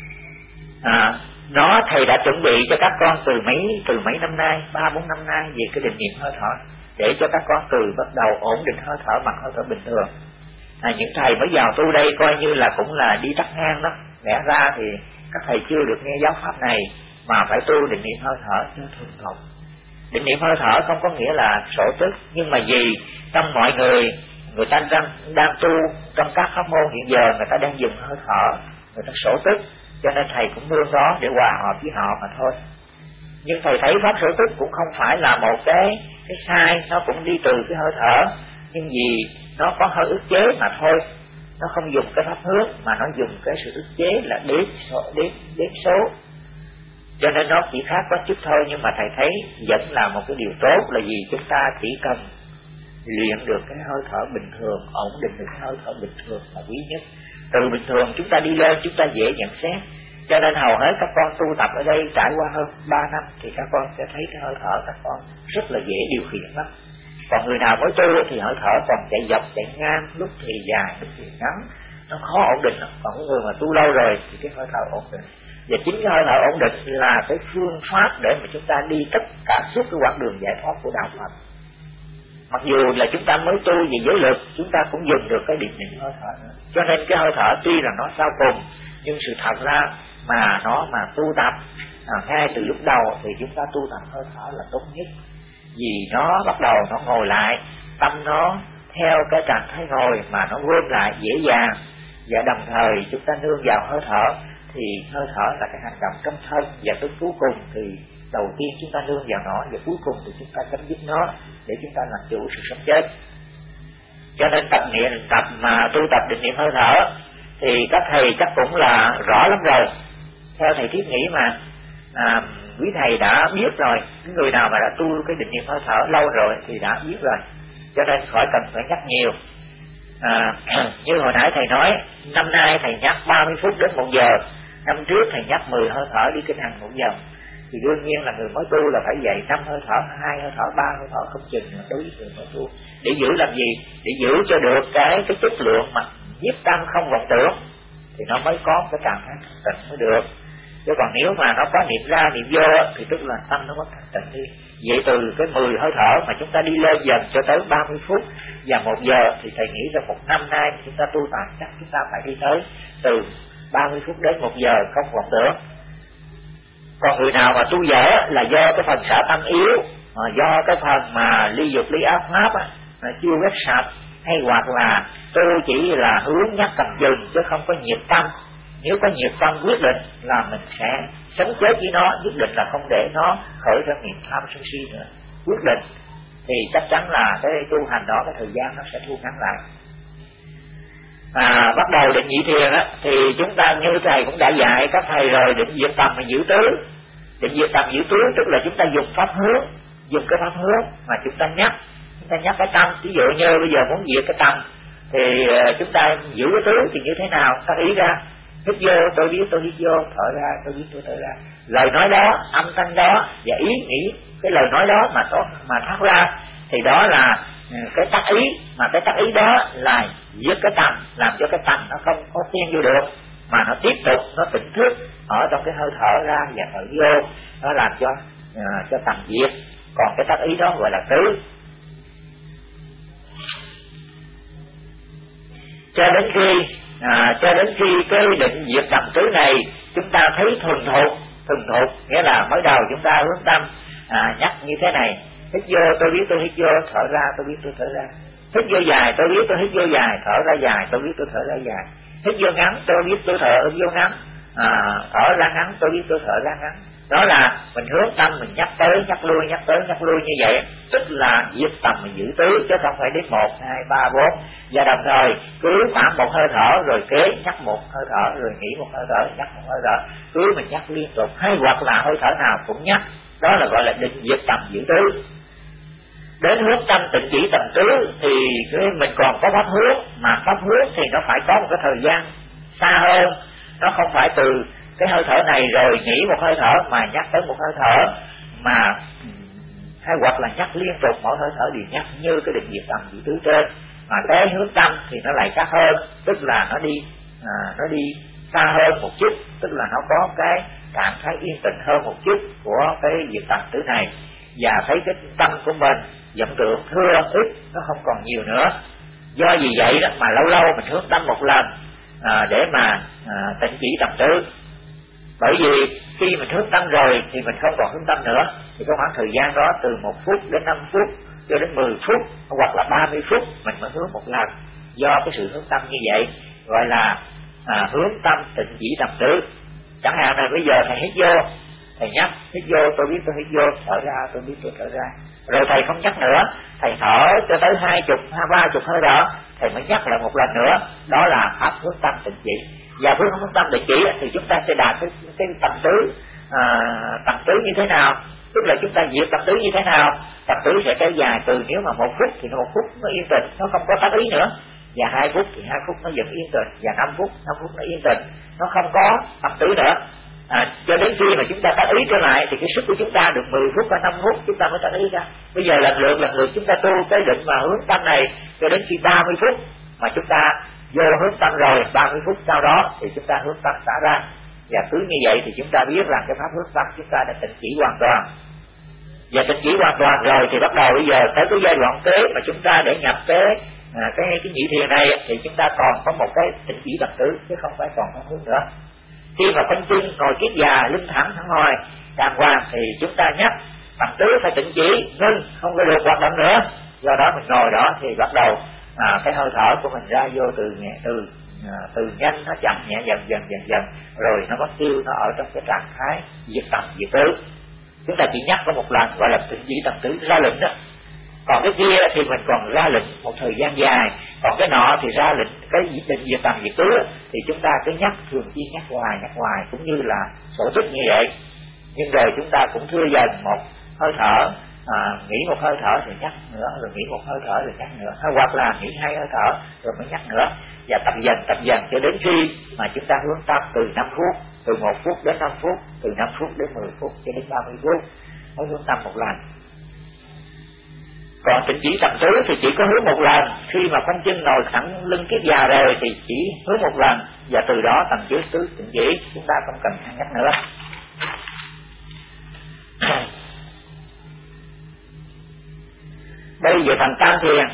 à, Nó thầy đã chuẩn bị cho các con từ mấy từ mấy năm nay, ba bốn năm nay về cái định niệm hơi thở, để cho các con từ bắt đầu ổn định hơi thở bằng hơi thở bình thường. à, Những thầy mới vào tu đây coi như là cũng là đi tắt ngang đó. Lẽ ra thì các thầy chưa được nghe giáo pháp này mà phải tu định niệm hơi thở cho thường thục. Định niệm hơi thở không có nghĩa là sổ tức, nhưng mà vì trong mọi người người ta đang đang tu trong các pháp môn hiện giờ, người ta đang dùng hơi thở, người ta sổ tức, cho nên thầy cũng nương đó để hòa hợp với họ mà thôi. Nhưng thầy thấy pháp sổ tức cũng không phải là một cái cái sai, nó cũng đi từ cái hơi thở, nhưng vì nó có hơi ức chế mà thôi. Nó không dùng cái pháp hướng mà nó dùng cái sự ức chế là đếm số, đếm, đếm số. Cho nên nó chỉ khác có chút thôi, nhưng mà thầy thấy vẫn là một cái điều tốt, là vì chúng ta chỉ cần luyện được cái hơi thở bình thường, ổn định được cái hơi thở bình thường là quý nhất. Từ bình thường chúng ta đi lên chúng ta dễ nhận xét. Cho nên hầu hết các con tu tập ở đây trải qua hơn ba năm thì các con sẽ thấy cái hơi thở các con rất là dễ điều khiển lắm. Còn người nào mới tu thì hơi thở còn chạy dọc chạy ngang, lúc thì dài lúc thì ngắn, nó khó ổn định lắm. Còn người mà tu lâu rồi thì cái hơi thở ổn định. Và chính cái hơi thở ổn định là cái phương pháp để mà chúng ta đi tất cả suốt cái quãng đường giải thoát của đạo Phật. Mặc dù là chúng ta mới tu về giới lực, chúng ta cũng dùng được cái định niệm hơi thở nữa. Cho nên cái hơi thở tuy là nó sau cùng, nhưng sự thật ra mà nó mà tu tập à, ngay từ lúc đầu thì chúng ta tu tập hơi thở là tốt nhất. Vì nó bắt đầu nó ngồi lại, tâm nó theo cái trạng thái ngồi mà nó gom lại dễ dàng, và đồng thời chúng ta nương vào hơi thở, thì hơi thở là cái hành động trong thân, và tới cuối cùng thì đầu tiên chúng ta nương vào nó, và cuối cùng thì chúng ta chấm dứt nó để chúng ta làm chủ sự sống chết. Cho nên tập niệm tập mà tu tập định niệm hơi thở thì các thầy chắc cũng là rõ lắm rồi. Theo thầy thiết nghĩ mà à, quý thầy đã biết rồi, những người nào mà đã tu cái định niệm hơi thở lâu rồi thì đã biết rồi, cho nên khỏi cần phải nhắc nhiều. à, Như hồi nãy thầy nói, năm nay thầy nhắc ba mươi phút đến một giờ, năm trước thầy nhắc mười hơi thở đi kinh hành một giờ. Thì đương nhiên là người mới tu là phải dạy năm hơi thở, hai hơi thở, ba hơi thở không chừng đối với người mới tu. Để giữ làm gì? Để giữ cho được cái cái chất lượng mà nhiếp tâm không vọng tưởng, thì nó mới có cái trạng thái thanh tịnh mới được. Chứ còn nếu mà nó có niệm ra niệm vô thì tức là tâm nó mất thanh tịnh đi. Vậy từ cái mười hơi thở mà chúng ta đi lên dần cho tới ba mươi phút và một giờ, thì thầy nghĩ rằng một năm nay chúng ta tu tập chắc chúng ta phải đi tới từ ba mươi phút đến một giờ không vọng tưởng. Còn người nào mà tu dở là do cái phần xả tâm yếu, mà do cái phần mà ly dục ly ác pháp á, nó chưa quét sạch, hay hoặc là tu chỉ là hướng nhắc cầm dừng chứ không có nhiệt tâm. Nếu có nhiệt tâm quyết định là mình sẽ sống chết với nó, quyết định là không để nó khởi ra niệm tham sân si nữa, quyết định, thì chắc chắn là cái tu hành đó cái thời gian nó sẽ thu ngắn lại. À, bắt đầu định nhị thiền á, thì chúng ta như thầy cũng đã dạy các thầy rồi, định diệt tầm và giữ tứ. Định diệt tầm giữ tứ tức là chúng ta dùng pháp hướng, dùng cái pháp hướng mà chúng ta nhắc, chúng ta nhắc cái tâm. Ví dụ như bây giờ muốn diệt cái tâm thì uh, chúng ta giữ cái tứ thì như thế nào? Ta ý ra, hít vô tôi biết tôi hít vô, thở ra tôi biết tôi thở ra. Lời nói đó, âm thanh đó và ý nghĩ cái lời nói đó mà có mà thoát ra thì đó là cái tác ý, mà cái tác ý đó là giết cái tâm, làm cho cái tâm nó không có xen vô được, mà nó tiếp tục nó tỉnh thức ở trong cái hơi thở ra và thở vô, nó làm cho uh, cho tâm diệt. Còn cái tác ý đó gọi là tứ. Cho đến khi à, cho đến khi cái định diệt tầm tứ này chúng ta thấy thuần thục, thuần thục nghĩa là mới đầu chúng ta hướng tâm à, nhắc như thế này, hít vô tôi biết tôi hít vô, thở ra tôi biết tôi thở ra. Hít vô dài tôi biết tôi hít vô dài, thở ra dài tôi biết tôi thở ra dài. Hít vô ngắn tôi biết tôi thở vô ngắn, à, thở ra ngắn tôi biết tôi thở ra ngắn. Đó là mình hướng tâm mình nhắc tới nhắc lui nhắc tới nhắc lui như vậy, tức là diệt tầm mình giữ tứ, chứ không phải đến một hai ba bốn. Và đồng thời cứ khoảng một hơi thở rồi kế nhắc một hơi thở, rồi nghỉ một hơi thở nhắc một hơi thở, cứ mình nhắc liên tục, hay hoặc là hơi thở nào cũng nhắc. Đó là gọi là định diệt tầm giữ tứ. Đến hướng tâm tịnh chỉ tầm tứ thì mình còn có pháp hướng, mà pháp hướng thì nó phải có một cái thời gian xa hơn, nó không phải từ cái hơi thở này rồi nghỉ một hơi thở mà nhắc tới một hơi thở, mà hay hoặc là nhắc liên tục mỗi hơi thở đều nhắc như cái định diệt tầm giữ tứ trên. Mà tới hướng tâm thì nó lại khác hơn, tức là nó đi à, nó đi xa hơn một chút, tức là nó có cái cảm thấy yên tĩnh hơn một chút của cái diệt tầm tứ này, và thấy cái tâm của mình vọng tưởng thưa ít, nó không còn nhiều nữa. Do vì vậy đó mà lâu lâu mình hướng tâm một lần à, để mà à, tịnh chỉ tầm tứ. Bởi vì khi mình hướng tâm rồi thì mình không còn hướng tâm nữa, thì có khoảng thời gian đó từ một phút đến năm phút cho đến mười phút hoặc là ba mươi phút mình mới hướng một lần. Do cái sự hướng tâm như vậy gọi là à, hướng tâm tịnh chỉ tầm tứ. Chẳng hạn là bây giờ thầy hít vô, thầy nhắc hít vô tôi biết tôi hít vô, thở ra tôi biết tôi thở ra, rồi thầy không nhắc nữa, thầy thở cho tới hai chục hai ba chục hơi thở thầy mới nhắc lại một lần nữa. Đó là pháp hướng tâm tịnh chỉ. Và hướng hướng tâm tịnh chỉ thì chúng ta sẽ đạt cái, cái tầm tứ à, tầm tứ như thế nào, tức là chúng ta diệt tầm tứ như thế nào. Tầm tứ sẽ kéo dài từ, nếu mà một phút thì một phút nó yên tĩnh, nó không có tác ý nữa, và hai phút thì hai phút nó vẫn yên tĩnh, và năm phút năm phút nó yên tĩnh, nó không có tầm tứ nữa. À, cho đến khi mà chúng ta tác ý trở lại thì cái sức của chúng ta được mười phút và năm phút chúng ta mới tác ý ra. Bây giờ lần lượt lần lượt chúng ta tu cái định mà hướng tâm này cho đến khi ba mươi phút mà chúng ta vô hướng tâm rồi, ba mươi phút sau đó thì chúng ta hướng tâm xả ra. Và cứ như vậy thì chúng ta biết rằng cái pháp hướng tâm chúng ta đã tịnh chỉ hoàn toàn. Và tịnh chỉ hoàn toàn rồi thì bắt đầu bây giờ tới cái giai đoạn kế mà chúng ta để nhập cái à, cái cái nhị thiền này thì chúng ta còn có một cái tịnh chỉ tầm tứ, chứ không phải còn pháp hướng nữa. Khi mà khoanh chân ngồi kiết già lưng thẳng thẳng ngồi đàng hoàng thì chúng ta nhắc tầm tứ phải tịnh chỉ ngưng, không có được hoạt động nữa. Do đó mình ngồi đó thì bắt đầu à, cái hơi thở của mình ra vô từ nhẹ từ à, từ nhanh nó chậm nhẹ dần dần dần dần, rồi nó có tiêu nó ở trong cái trạng thái diệt tầm diệt tứ. Chúng ta chỉ nhắc có một lần gọi là tịnh chỉ tầm tứ ra lệnh đó. Còn cái kia thì mình còn ra lệnh một thời gian dài, còn cái nọ thì ra lệnh cái định diệt tầm diệt tứ thì chúng ta cứ nhắc thường xuyên, nhắc hoài nhắc hoài cũng như là sổ tích như vậy. Nhưng rồi chúng ta cũng thưa dần một hơi thở, à, nghỉ một hơi thở rồi nhắc nữa, rồi nghỉ một hơi thở rồi nhắc nữa, hay hoặc là nghỉ hai hơi thở rồi mới nhắc nữa, và tập dần tập dần cho đến khi mà chúng ta hướng tâm từ năm phút, từ một phút đến năm phút, từ năm phút đến mười phút cho đến ba mươi phút mới hướng tâm một lần. Còn tịnh chỉ tầm tứ thì chỉ có hướng một lần, khi mà khoanh chân ngồi thẳng lưng kiết già rồi thì chỉ hướng một lần, và từ đó tầm tứ tứ tịnh chỉ chúng ta không cần nhắc nữa. Bây giờ phần tam thiền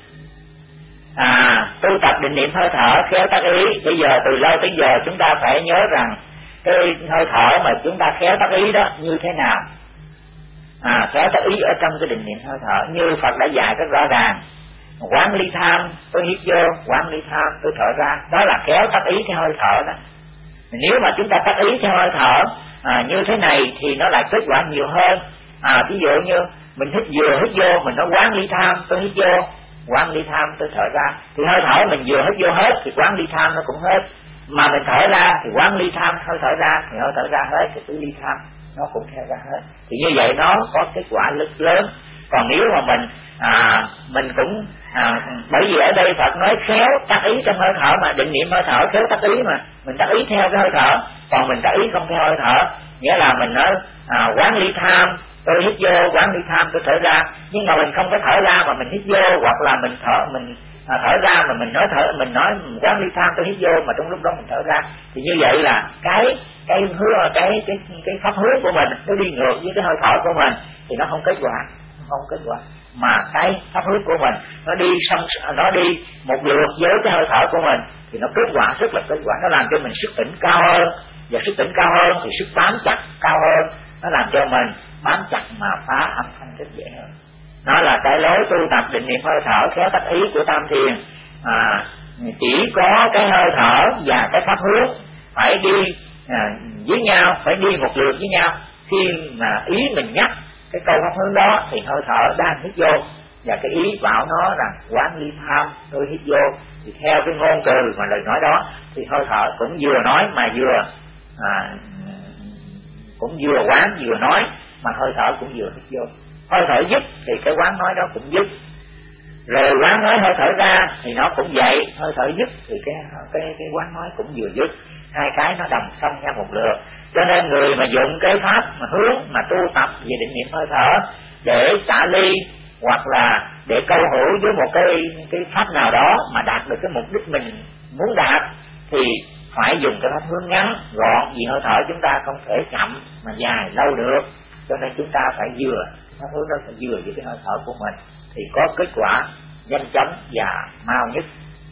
à, tu tập định niệm hơi thở khéo tác ý. Bây giờ từ lâu tới giờ chúng ta phải nhớ rằng cái hơi thở mà chúng ta khéo tác ý đó như thế nào. À, khéo tác ý ở trong cái định niệm hơi thở như Phật đã dạy rất rõ ràng. Quán ly tham tôi hít vô, quán ly tham tôi thở ra, đó là khéo tác ý theo hơi thở đó. Nếu mà chúng ta tác ý theo hơi thở à, như thế này thì nó lại kết quả nhiều hơn. À, ví dụ như mình hít vừa hít vô mình nói quán ly tham tôi hít vô, quán ly tham tôi thở ra, thì hơi thở mình vừa hít vô hết thì quán ly tham nó cũng hết, mà mình thở ra thì quán ly tham hơi thở ra thì hơi thở ra hết thì tứ ly tham nó cũng theo ra hết. Thì như vậy nó có kết quả lực lớn. Còn nếu mà mình à, mình cũng à, bởi vì ở đây Phật nói khéo tác ý trong hơi thở, mà định niệm hơi thở khéo tác ý, mà mình tác ý theo cái hơi thở, còn mình tác ý không theo hơi thở, nghĩa là mình nói à, quán ly tham tôi hít vô, quán ly tham tôi thở ra, nhưng mà mình không có thở ra mà mình hít vô, hoặc là mình thở mình à, thở ra mà mình nói thở mình nói quán ly tham tôi hít vô mà trong lúc đó mình thở ra, thì như vậy là cái cái hướng cái cái cái pháp hướng của mình nó đi ngược với cái hơi thở của mình thì nó không kết quả, không kết quả. Mà cái pháp hướng của mình nó đi song nó đi một lượt với cái hơi thở của mình thì nó kết quả rất là kết quả, nó làm cho mình sức tỉnh cao hơn, và sức tỉnh cao hơn thì sức bám chặt cao hơn, nó làm cho mình bám chặt mà phá âm thanh rất dễ hơn. nó là cái lối tu tập định niệm hơi thở khéo tách ý của tam thiền. À, chỉ có cái hơi thở và cái pháp hướng phải đi à, với nhau, phải đi một lượt với nhau. Khi mà ý mình nhắc cái câu pháp hướng đó thì hơi thở đang hít vô, và cái ý bảo nó là quán ly tham, tôi hít vô, thì theo cái ngôn từ mà lời nói đó thì hơi thở cũng vừa nói mà vừa à, cũng vừa quán vừa nói, mà hơi thở cũng vừa hít vô. Hơi thở dứt thì cái quán nói đó cũng dứt, rồi quán nói hơi thở ra thì nó cũng vậy, hơi thở dứt thì cái cái cái quán nói cũng vừa dứt, hai cái nó đồng song nhau một lượt. Cho nên người mà dụng cái pháp mà hướng mà tu tập về định niệm hơi thở để xả ly, hoặc là để câu hữu với một cái cái pháp nào đó mà đạt được cái mục đích mình muốn đạt, thì phải dùng cái pháp hướng ngắn gọn, vì hơi thở chúng ta không thể chậm mà dài lâu được. Cho nên chúng ta phải vừa, pháp hướng đó phải vừa với cái hơi thở của mình thì có kết quả nhanh chóng và mau nhất.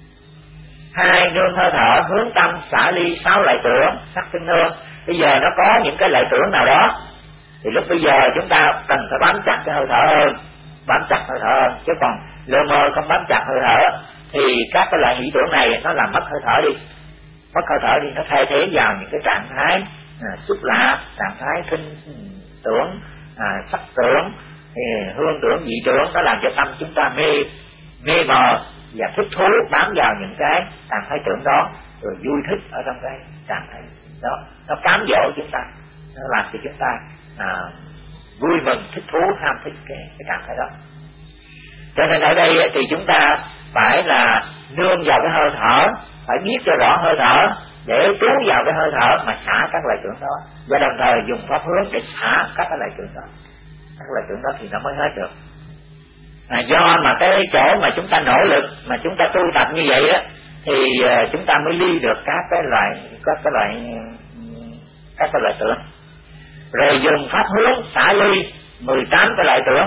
Hai, nương hơi thở hướng tâm xả ly sáu lại tưởng sắc sinh nương. Bây giờ nó có những cái lại tưởng nào đó thì lúc bây giờ chúng ta cần phải bám chặt cái hơi thở hơn, bám chặt hơi thở hơn, chứ còn lơ mơ không bám chặt hơi thở thì các cái loại ý tưởng này nó làm mất hơi thở đi, mất hơi thở đi, nó thay thế vào những cái trạng thái à, xúc lạc, trạng thái thinh tưởng, à, sắc tưởng, hương tưởng, vị tưởng, nó làm cho tâm chúng ta mê mê mờ và thích thú bám vào những cái trạng thái tưởng đó, rồi vui thích ở trong cái trạng thái đó, nó cám dỗ chúng ta, nó làm cho chúng ta à, vui mừng, thích thú, ham thích cái, cái trạng thái đó. Cho nên ở đây thì chúng ta phải là nương vào cái hơi thở, phải biết cho rõ hơi thở để trú vào cái hơi thở mà xả các loại tưởng đó, và đồng thời dùng pháp hướng để xả các cái loại tưởng đó, các loại tưởng đó thì nó mới hết được. À, do mà cái chỗ mà chúng ta nỗ lực mà chúng ta tu tập như vậy á thì uh, chúng ta mới ly được các cái loại các cái loại các cái loại tưởng. Rồi dùng pháp hướng xả ly mười tám cái loại tưởng.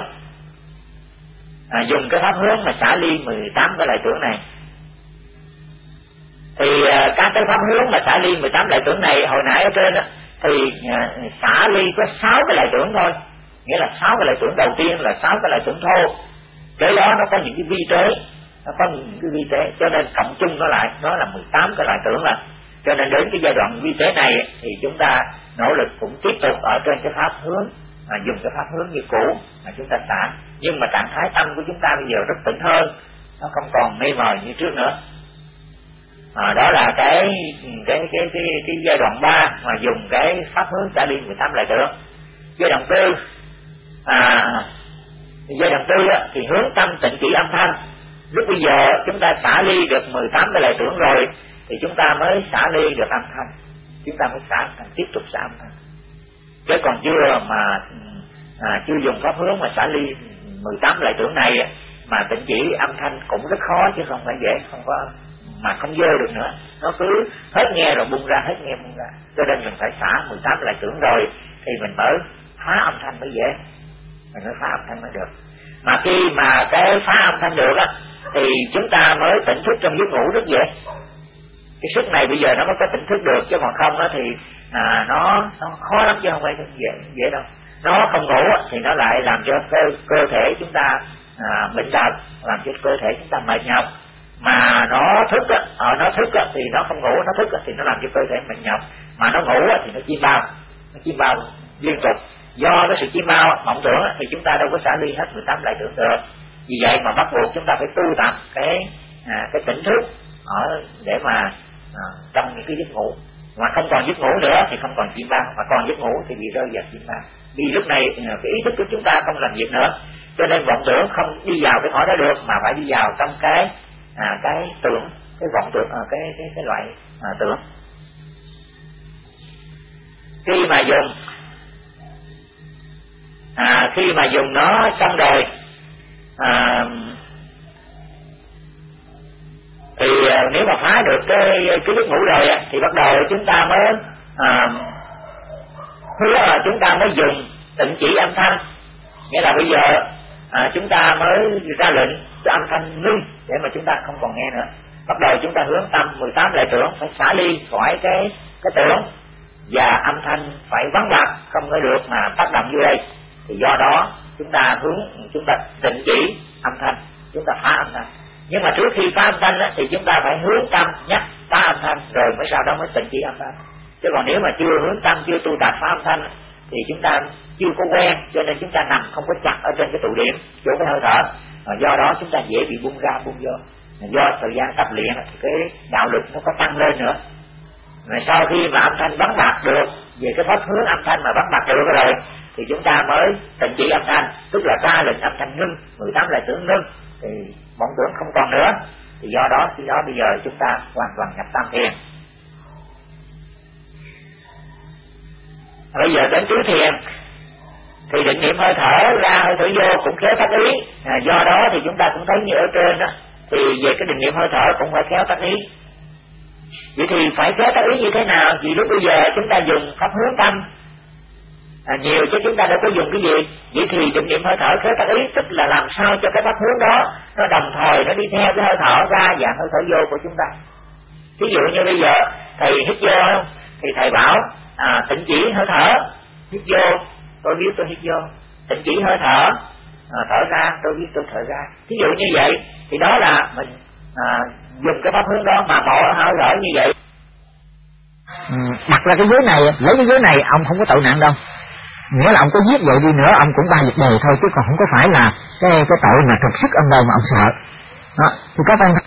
À, dùng cái pháp hướng mà xả ly mười tám cái loại tưởng này. Thì uh, các cái pháp hướng mà xả ly mười tám loại tưởng này hồi nãy ở trên á thì uh, xả ly có sáu cái loại tưởng thôi, nghĩa là sáu cái loại tưởng đầu tiên là sáu cái loại tưởng thô. Cái đó nó có những cái vi tế, nó có những cái vi tế, cho nên cộng chung nó lại nó là mười tám cái loại tưởng là. Cho nên đến cái giai đoạn vi tế này thì chúng ta nỗ lực cũng tiếp tục ở trên cái pháp hướng, mà dùng cái pháp hướng như cũ mà chúng ta xả, nhưng mà trạng thái tâm của chúng ta bây giờ rất tỉnh hơn, nó không còn mê mờ như trước nữa. À, đó là cái cái cái cái, cái giai đoạn ba mà dùng cái pháp hướng xả ly mười tám loại tưởng. Giai đoạn tư à, giai đoạn tư thì hướng tâm tịnh chỉ âm thanh. Lúc bây giờ chúng ta xả ly được mười tám cái loại tưởng rồi thì chúng ta mới xả ly được âm thanh, chúng ta mới xả tiếp tục xả âm thanh, chứ còn chưa mà à, chưa dùng pháp hướng mà xả ly mười tám loại tưởng này mà tịnh chỉ âm thanh cũng rất khó, chứ không phải dễ, không có mà không dơ được nữa, nó cứ hết nghe rồi bung ra, hết nghe bung ra. Cho nên mình phải xả mười tám loại tưởng rồi thì mình mới phá âm thanh mới dễ, mình mới phá âm thanh mới được. Mà khi mà cái phá âm thanh được á thì chúng ta mới tỉnh thức trong giấc ngủ rất dễ. Cái sức này bây giờ nó mới có tỉnh thức được, chứ còn không á thì à, nó, nó khó lắm chứ không phải dễ, dễ đâu. Nó không ngủ á, thì nó lại làm cho cơ, cơ thể chúng ta à, bệnh tật, làm cho cơ thể chúng ta mệt nhọc. Mà nó thức á, ở nó thức á, thì nó không ngủ, nó thức á, thì nó làm cho cơ thể mệt nhọc. Mà nó ngủ á, thì nó chim bao, nó chim bao liên tục. Do cái sự chim bao mộng tưởng á, thì chúng ta đâu có xả ly hết mười tám loại tưởng được. Vì vậy mà bắt buộc chúng ta phải tu tập cái à, cái tỉnh thức ở để mà à, trong những cái giấc ngủ. Mà không còn giấc ngủ nữa thì không còn chim bao, mà còn giấc ngủ thì bị rơi vào chim bao. Vì lúc này cái ý thức của chúng ta không làm việc nữa, cho nên vọng tưởng không đi vào cái cõi đó được, mà phải đi vào trong cái à, cái tưởng, cái vọng tưởng, à, cái cái cái loại à, tưởng. Khi mà dùng à, khi mà dùng nó xong rồi à, thì à, nếu mà phá được cái cái giấc ngủ rồi á, thì bắt đầu chúng ta mới à, hứa là chúng ta mới dùng tịnh chỉ âm thanh, nghĩa là bây giờ à, chúng ta mới ra lệnh cho âm thanh ngưng để mà chúng ta không còn nghe nữa. Bắt đầu chúng ta hướng tâm mười tám lại tưởng phải xả ly khỏi cái cái tưởng, và âm thanh phải vắng bặt, không có được mà tác động vô đây. Thì do đó chúng ta hướng, chúng ta định chỉ âm thanh, chúng ta phá âm thanh. Nhưng mà trước khi phá âm thanh á, thì chúng ta phải hướng tâm nhắc phá âm thanh, rồi mới sau đó mới định chỉ âm thanh. Chứ còn nếu mà chưa hướng tâm, chưa tu tập phá âm thanh thì chúng ta chưa có quen, cho nên chúng ta nằm không có chặt ở trên cái tụ điểm chỗ cái hơi thở, do đó chúng ta dễ bị bung ra bung vô. Do thời gian tập luyện thì cái đạo lực nó có tăng lên nữa. Rồi sau khi mà âm thanh bắn bạc được, về cái pháp hướng âm thanh mà bắn bạc được rồi thì chúng ta mới định chỉ âm thanh, tức là ra lệnh âm thanh ngưng, mười tám lại tưởng ngưng thì vọng tưởng không còn nữa. Thì do đó khi đó bây giờ chúng ta hoàn toàn nhập tam thiền. Bây giờ đến tứ thiền thì định niệm hơi thở ra hơi thở vô cũng khéo tác ý, à, do đó thì chúng ta cũng thấy như ở trên đó, thì về cái định niệm hơi thở cũng phải khéo tác ý. Vậy thì phải khéo tác ý như thế nào? Vì lúc bây giờ chúng ta dùng pháp hướng tâm à, nhiều chứ chúng ta đâu có dùng cái gì. Vậy thì định niệm hơi thở khéo tác ý tức là làm sao cho cái pháp hướng đó nó đồng thời nó đi theo cái hơi thở ra và hơi thở vô của chúng ta. Ví dụ như bây giờ thầy hít vô không, thì thầy bảo à, tịnh chỉ hơi thở, hít vô tôi biết tôi hít vô, tịnh chỉ hơi thở, à, thở ra tôi biết tôi thở ra. Ví dụ như vậy thì đó là mình à, dùng cái pháp hướng đó mà mọi hơi thở như vậy. Ừ, đặt ra cái giới này, lấy cái giới này ông không có tội nặng đâu. Nghĩa là ông có giết vậy đi nữa ông cũng ba việc đề thôi, chứ còn không có phải là cái cái tội mà trục sức ông đâu mà ông sợ. Đó, thì các bạn